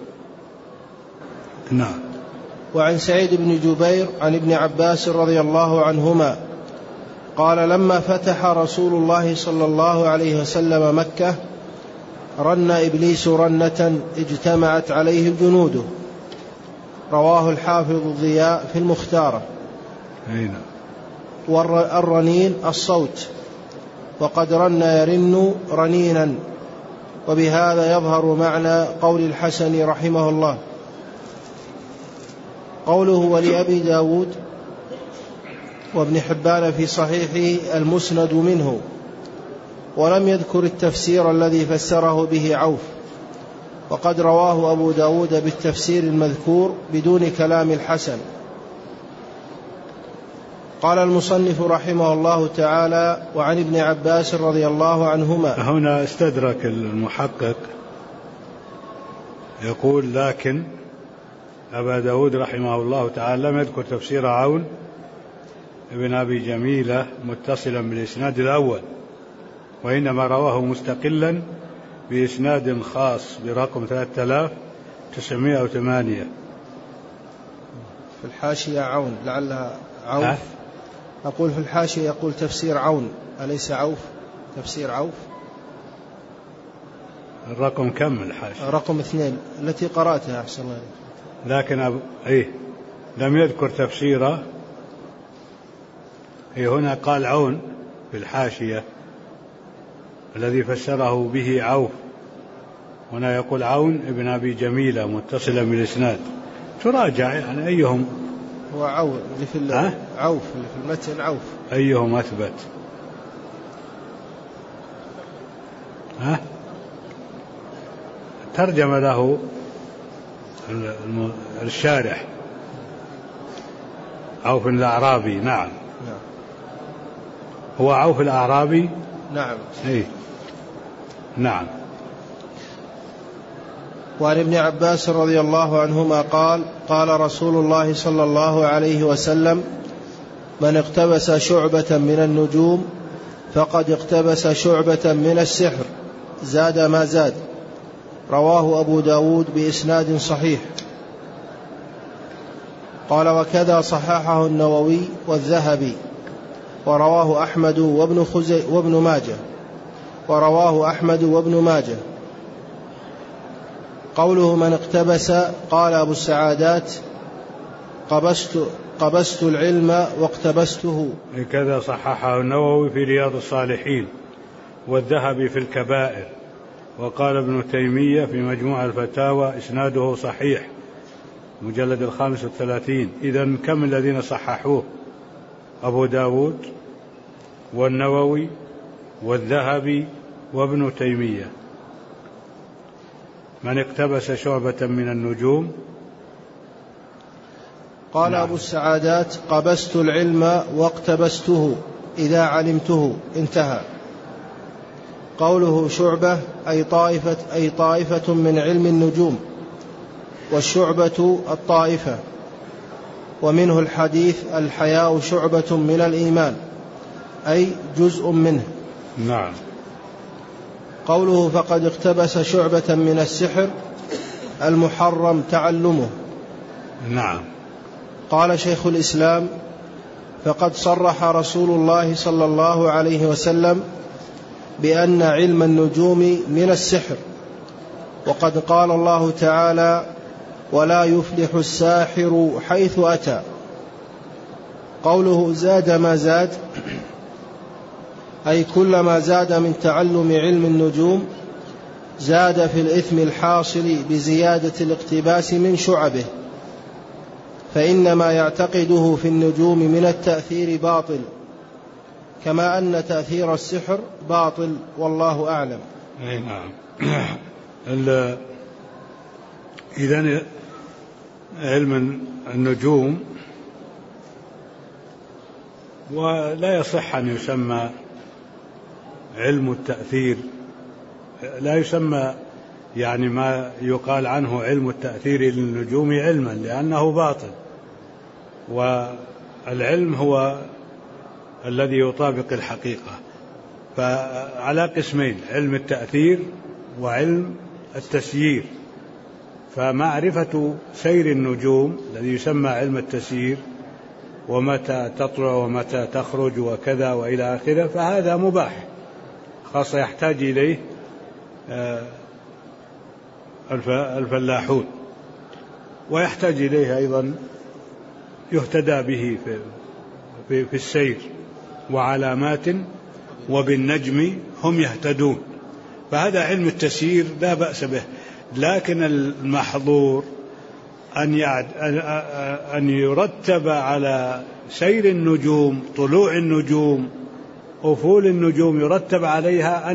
نعم. وعن سعيد بن جبير عن ابن عباس رضي الله عنهما قال لما فتح رسول الله صلى الله عليه وسلم مكة رن إبليس رنة اجتمعت عليه جنوده. رواه الحافظ الضياء في المختارة. والرنين الصوت، وقد رن يرن رنينا، وبهذا يظهر معنى قول الحسن رحمه الله. قوله ولأبي داود وابن حبان في صحيحه المسند منه، ولم يذكر التفسير الذي فسره به عوف، وقد رواه أبو داود بالتفسير المذكور بدون كلام الحسن. قال المصنف رحمه الله تعالى وعن ابن عباس رضي الله عنهما. هنا استدرك المحقق يقول لكن أبا داود رحمه الله تعالى لم يذكر تفسير عون ابن أبي جميلة متصلا بالإسناد الأول، وإنما رواه مستقلا بإسناد خاص برقم 3908. في الحاشية عون، لعلها عوف. أقول في الحاشية يقول تفسير عون، أليس عوف؟ تفسير عوف. الرقم كم الحاشية؟ رقم 2 التي قرأتها أحسن الله. لكن لم يذكر تفسيره. هنا قال عون في الحاشية الذي فسره به عوف، هنا يقول عون ابن أبي جميلة متصلا بالإسناد. تراجع يعني أيهم هو عوف اللي في عوف اللي في المتن عوف أيهم أثبت. ترجم له الشارح عوف الأعرابي. نعم هو عوف الأعرابي. نعم. نعم. وعن ابن عباس رضي الله عنهما قال قال رسول الله صلى الله عليه وسلم من اقتبس شعبة من النجوم فقد اقتبس شعبة من السحر زاد ما زاد. رواه أبو داود بإسناد صحيح. قال وكذا صححه النووي والذهبي، ورواه أحمد وابن ماجه. قوله من اقتبس، قال أبو السعادات قبست العلم واقتبسته. كذا صححه النووي في رياض الصالحين، والذهبي في الكبائر، وقال ابن تيمية في مجموع الفتاوى إسناده صحيح مجلد 35. إذن كم الذين صححوه؟ أبو داود والنووي والذهبي وابن تيمية. من اقتبس شعبة من النجوم. قال أبو السعادات قبست العلم واقتبسته إذا علمته. انتهى. قوله شعبة أي طائفة من علم النجوم، والشعبة الطائفة. ومنه الحديث الحياء شعبة من الإيمان، أي جزء منه. نعم. قوله فقد اقتبس شعبة من السحر المحرم تعلمه. نعم. قال شيخ الإسلام فقد صرح رسول الله صلى الله عليه وسلم بأن علم النجوم من السحر، وقد قال الله تعالى ولا يفلح الساحر حيث أتى. قوله زاد ما زاد أي كلما زاد من تعلم علم النجوم زاد في الإثم الحاصل بزيادة الاقتباس من شعبه، فإن ما يعتقده في النجوم من التأثير باطل، كما أن تأثير السحر باطل، والله أعلم. نعم. إذن علم النجوم ولا يصح أن يسمى علم التأثير، لا يسمى يعني ما يقال عنه علم التأثير للنجوم علما، لأنه باطل. والعلم هو الذي يطابق الحقيقة. فعلى قسمين، علم التأثير وعلم التسيير. فمعرفة سير النجوم الذي يسمى علم التسيير ومتى تطلع ومتى تخرج وكذا وإلى آخره، فهذا مباح، خاصة يحتاج إليه الفلاحون، ويحتاج إليه أيضا يهتدى به في السير، وعلامات وبالنجم هم يهتدون، فهذا علم التسيير لا بأس به. لكن المحظور أن يرتب على سير النجوم، طلوع النجوم، أفول النجوم، يرتب عليها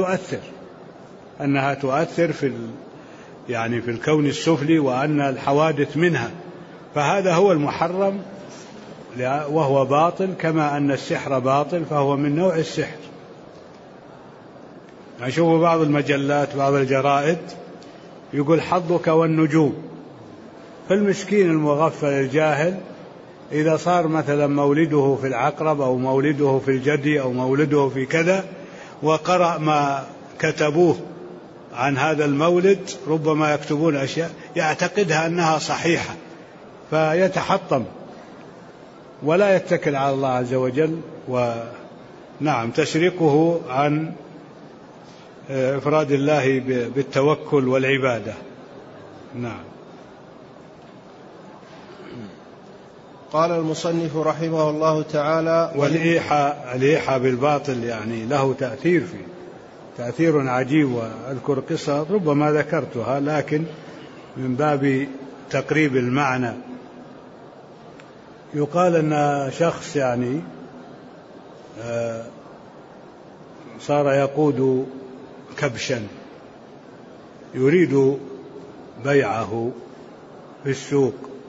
أنها تؤثر في الكون السفلي، وأن الحوادث منها، فهذا هو المحرم، وهو باطل، كما أن السحر باطل فهو من نوع السحر. أشوف بعض المجلات بعض الجرائد يقول حظك والنجوم، فالمسكين المغفل الجاهل إذا صار مثلا مولده في العقرب أو مولده في الجدي أو مولده في كذا، وقرأ ما كتبوه عن هذا المولد، ربما يكتبون أشياء يعتقدها أنها صحيحة، فيتحطم ولا يتكل على الله عز وجل، ونعم تشركه عن إفراد الله بالتوكل والعبادة. نعم. قال المصنف رحمه الله تعالى: والإيحاء بالباطل يعني له تأثير عجيب، وأذكر قصة ربما ذكرتها لكن من باب تقريب المعنى. يقال أن شخص يعني صار يقود كبشا يريد بيعه في السوق،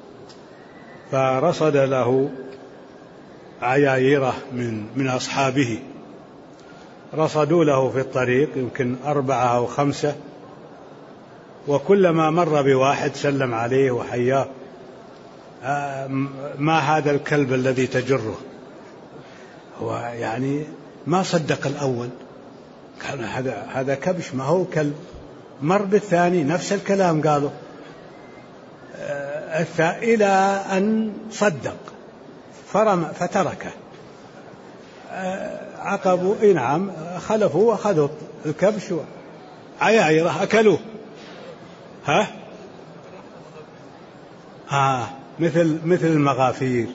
فرصد له عيايره من أصحابه، رصدوا له في الطريق يمكن 4 أو 5، وكلما مر بواحد سلم عليه وحياه: ما هذا الكلب الذي تجره؟ هو يعني ما صدق الأول، قال هذا كبش ما هو كلب. مر بالثاني نفس الكلام قاله، إلى أن صدق فتركه. عقبوا نعم خلفوا وأخذوا الكبش عيائره أكلوه. مثل المغافير.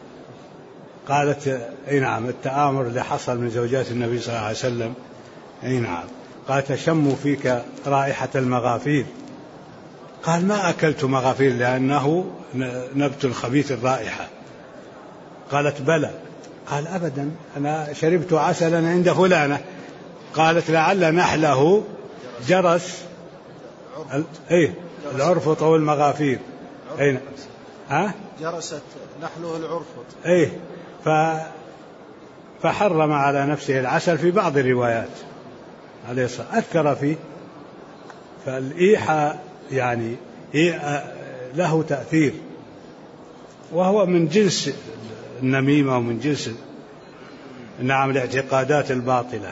قالت نعم التآمر اللي حصل من زوجات النبي صلى الله عليه وسلم، نعم قالت: شموا فيك رائحة المغافير. قال: ما أكلت مغافير لأنه نبت خبيث الرائحة. قالت: بلى. قال: أبدا، أنا شربت عسلا عند فلانة. قالت: لعل نحله جرس العرفط أو المغافير. جرست نحله العرفط. فحرم على نفسه العسل في بعض الروايات عليه الصلاة، أذكر فيه. فالإيحاء يعني له تأثير، وهو من جنس النميمة ومن جنس نعم الاعتقادات الباطلة.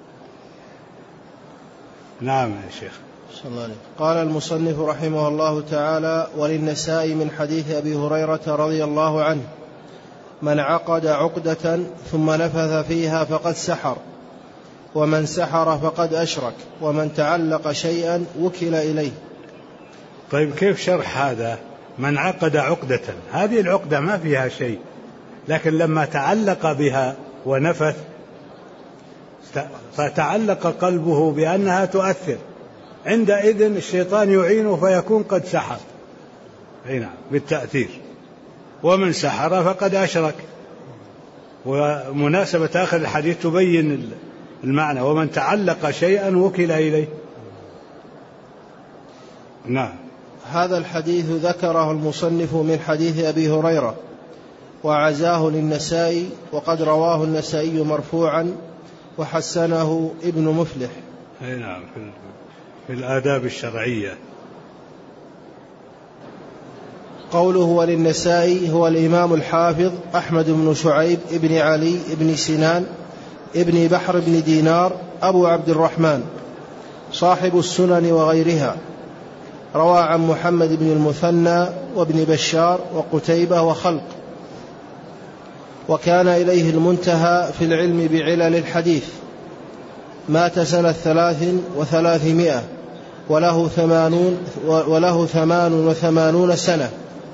نعم يا شيخ. قال المصنف رحمه الله تعالى: وللنسائي من حديث أبي هريرة رضي الله عنه: من عقد عقدة ثم نفث فيها فقد سحر، ومن سحر فقد أشرك، ومن تعلق شيئا وكل إليه. طيب كيف شرح هذا؟ من عقد عقدة، هذه العقدة ما فيها شيء، لكن لما تعلق بها ونفث فتعلق قلبه بأنها تؤثر، عندئذ الشيطان يعينه فيكون قد سحر. نعم بالتأثير. ومن سحر فقد أشرك. ومناسبة آخر الحديث تبين المعنى: ومن تعلق شيئا وكل إليه. نعم. هذا الحديث ذكره المصنف من حديث أبي هريرة، وعزاه للنسائي، وقد رواه النسائي مرفوعا وحسنه ابن مفلح. نعم في الآداب الشرعية. قوله وللنسائي هو الإمام الحافظ أحمد بن شعيب ابن علي ابن سنان ابن بحر بن دينار أبو عبد الرحمن صاحب السنن وغيرها، روى عن محمد بن المثنى وابن بشار وقتيبة وخلق. وكان إليه المنتهى في العلم بعلل الحديث. مات سنة 300 وله 88 سنة.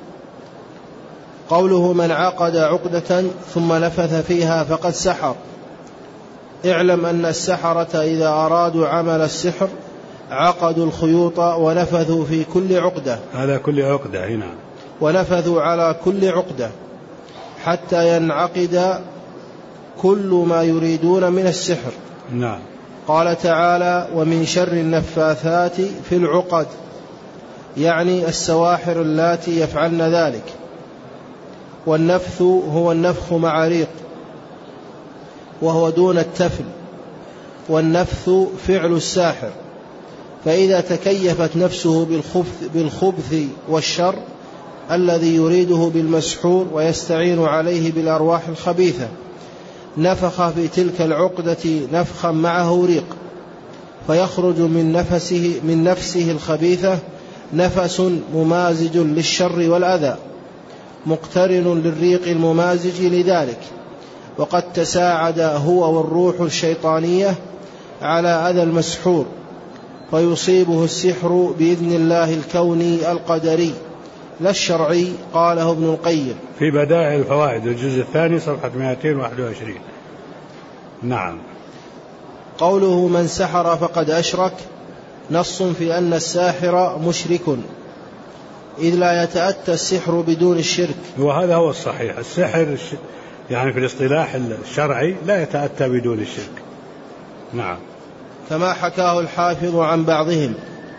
قوله من عقد عقدة ثم نفث فيها فقد سحر. اعلم أن السحرة إذا أرادوا عمل السحر عقدوا الخيوط ونفثوا في كل عقدة، على كل عقدة هنا، ونفثوا على كل عقدة حتى ينعقد كل ما يريدون من السحر. نعم. قال تعالى ومن شر النفاثات في العقد، يعني السواحر اللاتي يفعلن ذلك. والنفث هو النفخ مع ريق وهو دون التفل، والنفث فعل الساحر، فإذا تكيفت نفسه بالخبث والشر الذي يريده بالمسحور ويستعين عليه بالأرواح الخبيثة نفخ في تلك العقدة نفخا معه ريق، فيخرج من نفسه الخبيثة نفس ممازج للشر والأذى مقترن للريق الممازج لذلك، وقد تساعد هو والروح الشيطانية على أذى المسحور، فيصيبه السحر بإذن الله الكوني القدري لا الشرعي. قاله ابن القيم في بدائع الفوائد الجزء الثاني صفحة 221. نعم. قوله من سحر فقد أشرك نص في أن الساحر مشرك، إذ لا يتأتى السحر بدون الشرك. وهذا هو الصحيح، السحر يعني في الاصطلاح الشرعي لا يتأتى بدون الشرك. نعم. كما حكاه الحافظ عن بعضهم.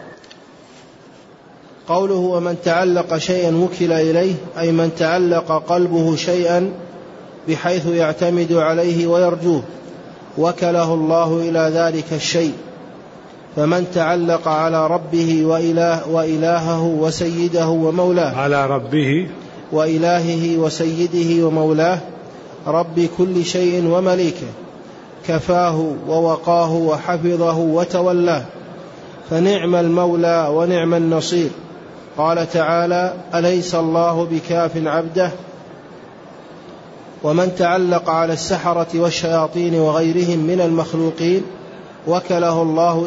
قوله ومن تعلق شيئا وكل إليه، أي من تعلق قلبه شيئا بحيث يعتمد عليه ويرجوه وكله الله إلى ذلك الشيء. فمن تعلق على ربه وإلهه وسيده ومولاه، على ربه وإلهه وسيده ومولاه رب كل شيء ومليكه، كفاه ووقاه وحفظه وتولاه، فنعم المولى ونعم النصير. قال تعالى أليس الله بكاف عبده. ومن تعلق على السحرة والشياطين وغيرهم من المخلوقين وكله الله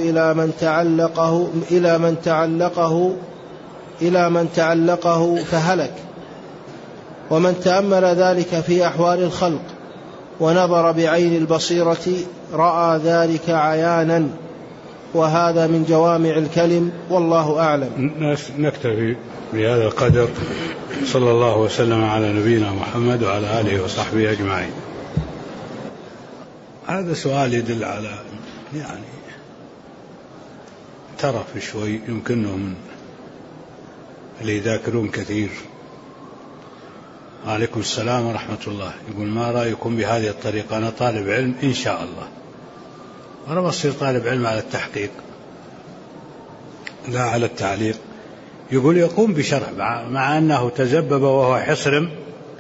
إلى من تعلقه فهلك. ومن تأمل ذلك في أحوال الخلق ونظر بعين البصيرة رأى ذلك عيانا، وهذا من جوامع الكلم، والله أعلم. نكتفي بهذا القدر. صلى الله وسلم على نبينا محمد وعلى آله وصحبه أجمعين. هذا سؤال يدل على يعني ترف شوي، يمكنهم اللي يذاكرون كثير. وعليكم السلام ورحمة الله. يقول ما رأيكم بهذه الطريقة؟ أنا طالب علم إن شاء الله، وأنا بصير طالب علم على التحقيق لا على التعليق. يقول يقوم بشرح مع أنه تزبب وهو حصرم.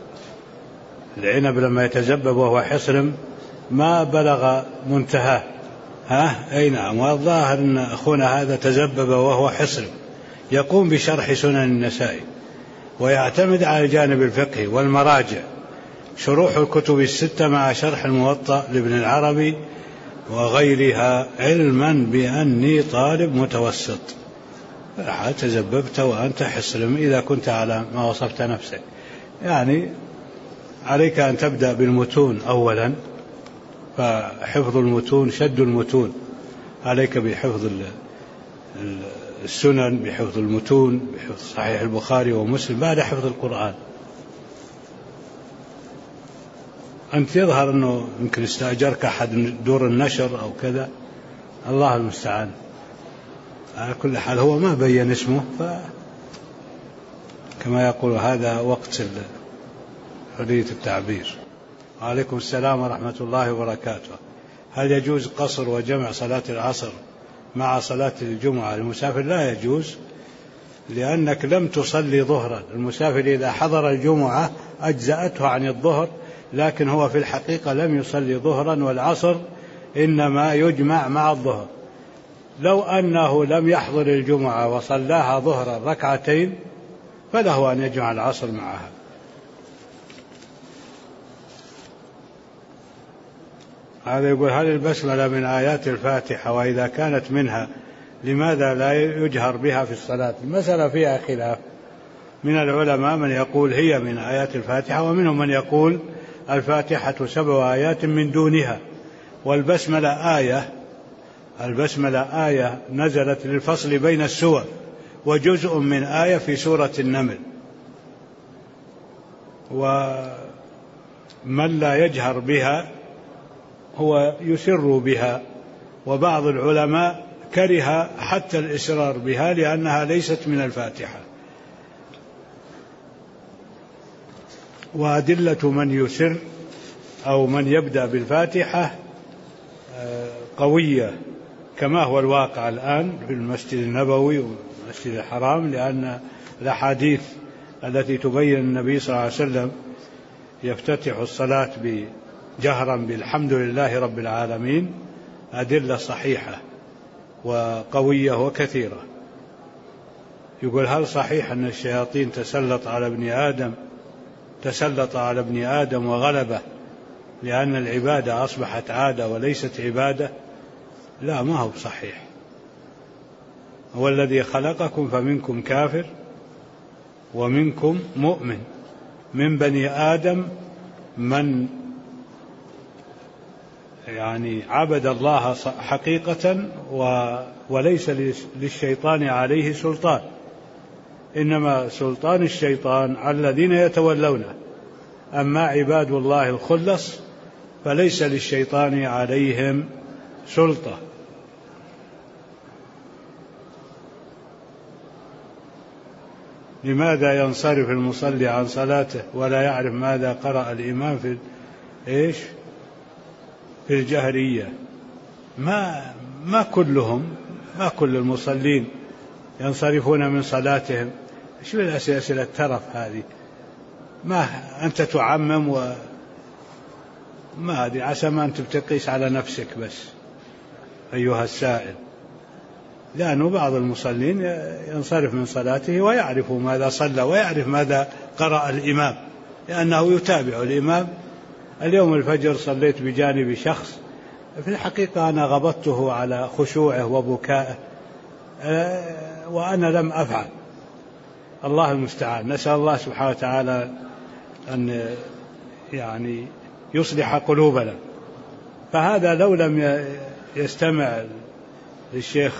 العنب لما يتزبب وهو حصرم ما بلغ منتهى. أي نعم. والظاهر أن أخونا هذا تزبب وهو حصرم. يقوم بشرح سنن النسائي ويعتمد على الجانب الفقهي والمراجع، شروح الكتب الستة مع شرح الموطأ لابن العربي وغيرها، علما بأني طالب متوسط. تزببت وأنت حصرم إذا كنت على ما وصفت نفسك. يعني عليك أن تبدأ بالمتون أولا، فحفظ المتون شد المتون. عليك بحفظ السنن، بحفظ المتون، بحفظ صحيح البخاري ومسلم، بعد حفظ القرآن. أنت يظهر أنه يمكن استأجرك أحد دور النشر أو كذا، الله المستعان. على كل حال هو ما بين اسمه، كما يقول هذا وقت حرية التعبير. وعليكم السلام ورحمة الله وبركاته. هل يجوز قصر وجمع صلاة العصر مع صلاة الجمعة للمسافر؟ لا يجوز، لأنك لم تصلي ظهرا. المسافر إذا حضر الجمعة أجزأته عن الظهر، لكن هو في الحقيقة لم يصلي ظهرا، والعصر إنما يجمع مع الظهر. لو أنه لم يحضر الجمعة وصلاها ظهرا ركعتين فله أن يجمع العصر معها. هذا يقول: هل البسملة من آيات الفاتحة؟ وإذا كانت منها لماذا لا يجهر بها في الصلاة؟ المسألة فيها خلاف من العلماء، من يقول هي من آيات الفاتحة، ومنهم من يقول الفاتحة 7 آيات من دونها، والبسملة آية نزلت للفصل بين السور، وجزء من آية في سورة النمل. ومن لا يجهر بها هو يسر بها، وبعض العلماء كره حتى الإسرار بها لأنها ليست من الفاتحة. وأدلة من يسر أو من يبدأ بالفاتحة قوية، كما هو الواقع الآن في المسجد النبوي والمسجد الحرام، لأن الأحاديث التي تبين النبي صلى الله عليه وسلم يفتتح الصلاة جهرا بالحمد لله رب العالمين أدلة صحيحة وقوية وكثيرة. يقول: هل صحيح أن الشياطين تسلط على ابن آدم وغلبه لأن العبادة أصبحت عادة وليست عبادة؟ لا، ما هو صحيح. هو الذي خلقكم فمنكم كافر ومنكم مؤمن. من بني آدم من عبد الله حقيقة وليس للشيطان عليه سلطان، إنما سلطان الشيطان على الذين يتولونه. أما عباد الله الخلص فليس للشيطان عليهم سلطة. لماذا ينصرف المصلي عن صلاته ولا يعرف ماذا قرأ الإمام في الجهرية؟ ما كل المصلين ينصرفون من صلاتهم. شو الأسئلة الترف هذه؟ ما أنت تعمم ما أدري، عسى ما أنت بتقيس على نفسك بس أيها السائل، لأنه بعض المصلين ينصرف من صلاته ويعرف ماذا صلى ويعرف ماذا قرأ الإمام، لأنه يتابع الإمام. اليوم الفجر صليت بجانب شخص في الحقيقة أنا غبطته على خشوعه وبكائه وأنا لم أفعل. الله المستعان. نسأل الله سبحانه وتعالى أن يصلح قلوبنا. فهذا لو لم يستمع للشيخ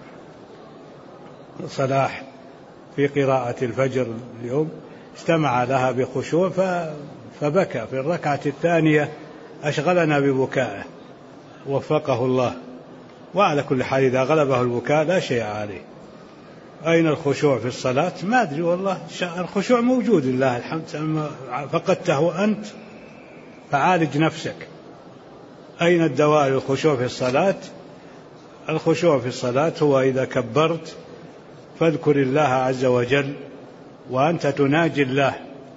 صلاح في قراءة الفجر اليوم، استمع لها بخشوع فبكى في الركعة الثانية، أشغلنا ببكائه وفقه الله. وعلى كل حال إذا غلبه البكاء لا شيء عليه. أين الخشوع في الصلاة؟ ما أدري والله. الخشوع موجود لله الحمد، فقدته أنت فعالج نفسك. أين الدواء للخشوع في الصلاة؟ الخشوع في الصلاة هو إذا كبرت فاذكر الله عز وجل وأنت تناجي الله.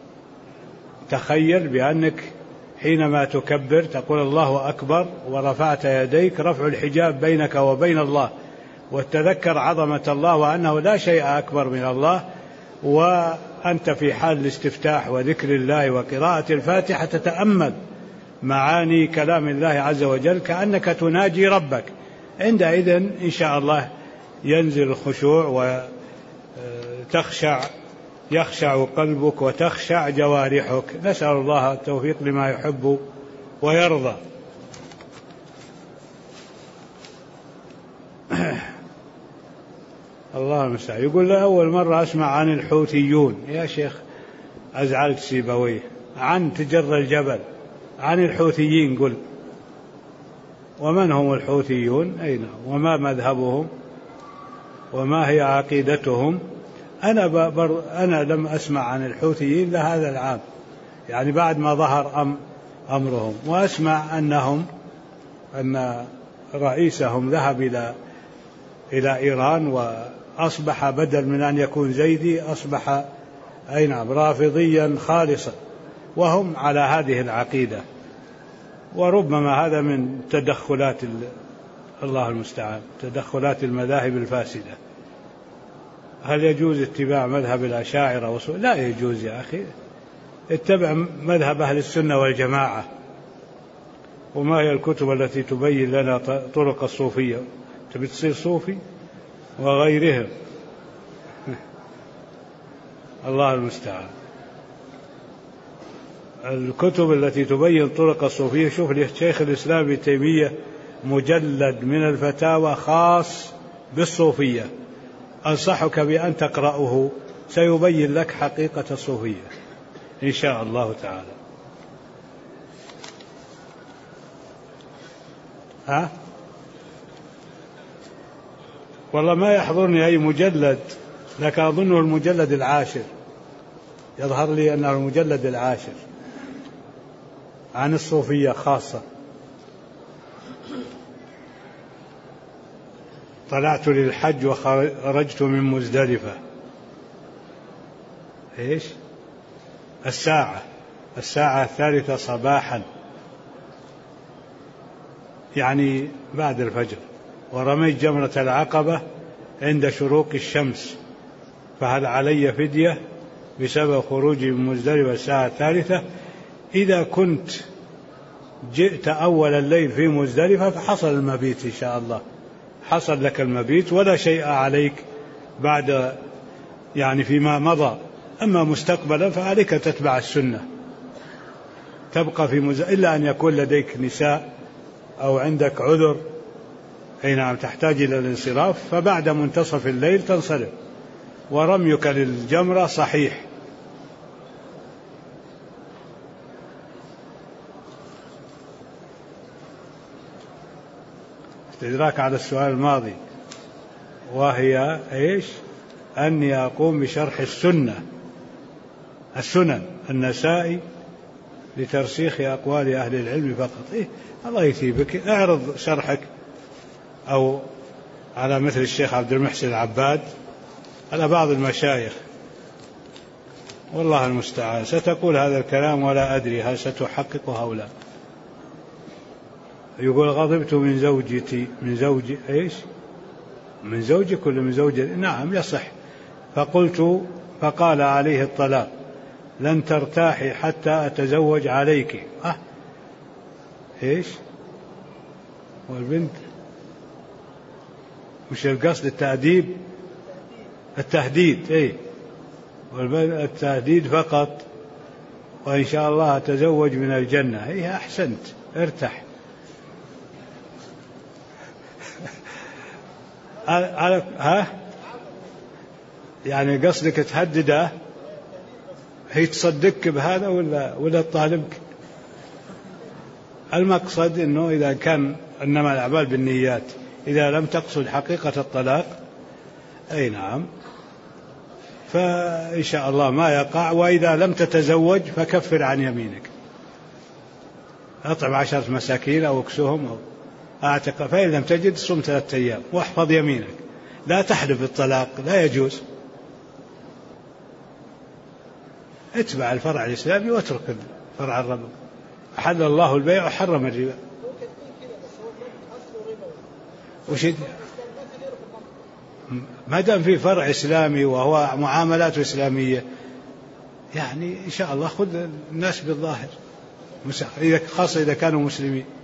تخيل بأنك حينما تكبر تقول الله أكبر ورفعت يديك، رفع الحجاب بينك وبين الله، وتذكر عظمة الله وأنه لا شيء أكبر من الله، وأنت في حال الاستفتاح وذكر الله وقراءة الفاتحة تتأمل معاني كلام الله عز وجل كأنك تناجي ربك. عندئذ إن شاء الله ينزل الخشوع يخشع قلبك وتخشع جوارحك. نسأل الله التوفيق لما يحب ويرضى. الله المستعان. يقول له: أول مرة أسمع عن الحوثيون. يا شيخ أزعلت سيبويه، عن تجر الجبل، عن الحوثيين قل. ومن هم الحوثيون؟ أين؟ وما مذهبهم؟ وما هي عقيدتهم؟ أنا لم أسمع عن الحوثيين لهذا العام، بعد ما ظهر أمرهم، وأسمع أن رئيسهم ذهب إلى إيران وأصبح بدل من أن يكون زيدي أصبح رافضيا خالصا، وهم على هذه العقيدة. وربما هذا من تدخلات الله المستعان، تدخلات المذاهب الفاسدة. هل يجوز اتباع مذهب الأشاعرة لا يجوز يا أخي. اتبع مذهب أهل السنة والجماعة، وما هي الكتب التي تبين لنا طرق الصوفية؟ تبي تصير صوفي وغيرهم. الله المستعان. الكتب التي تبين طرق الصوفية، شوف شيخ الإسلام ابن تيمية مجلد من الفتاوى خاص بالصوفية، أنصحك بأن تقرأه، سيبين لك حقيقة الصوفية إن شاء الله تعالى. والله ما يحضرني أي مجلد، لكن أظنه المجلد العاشر، يظهر لي أنه المجلد العاشر عن الصوفية خاصة. طلعت للحج وخرجت من مزدلفة. إيش؟ الساعة 3 صباحا، يعني بعد الفجر، ورميت جمرة العقبة عند شروق الشمس، فهل علي فدية بسبب خروجي من مزدلفة الساعة 3؟ إذا كنت جئت أول الليل في مزدلفة فحصل المبيت إن شاء الله، حصل لك المبيت ولا شيء عليك بعد، يعني فيما مضى. أما مستقبلا فعليك تتبع السنة، تبقى في إلا أن يكون لديك نساء أو عندك عذر، أي نعم، تحتاج إلى الانصراف، فبعد منتصف الليل تنصرف، ورميك للجمرة صحيح. استدراك على السؤال الماضي، وهي إيش؟ أني أقوم بشرح السنن النسائي لترسيخ أقوال أهل العلم فقط. الله يثيبك، اعرض شرحك أو على مثل الشيخ عبد المحسن العباد، على بعض المشايخ، والله المستعان. ستقول هذا الكلام ولا أدري هل ستحققه أو لا. يقول غضبت من زوجتي، من زوجي إيش؟ من زوجك ولا من زوجي؟ نعم يصح. فقال عليه الطلاق، لن ترتاحي حتى أتزوج عليك. إيش؟ والبنت مش القصد التهديد التهديد فقط، وإن شاء الله أتزوج من الجنة. أحسنت، ارتاح. يعني قصدك تهدده، هي تصدقك بهذا ولا تطالبك؟ المقصد أنه إذا كان إنما الأعمال بالنيات، إذا لم تقصد حقيقة الطلاق، أي نعم، فإن شاء الله ما يقع. وإذا لم تتزوج فكفر عن يمينك، أطعم 10 مساكين أو اكسهم أو أعتق، فإن لم تجد صم 3 أيام واحفظ يمينك، لا تحلف بالطلاق، لا يجوز. اتبع الفرع الإسلامي واترك فرع الربا. أحل الله البيع وحرم الربا. ما دام في فرع إسلامي وهو معاملات إسلامية، يعني إن شاء الله خذ الناس بالظاهر، خاصة إذا كانوا مسلمين.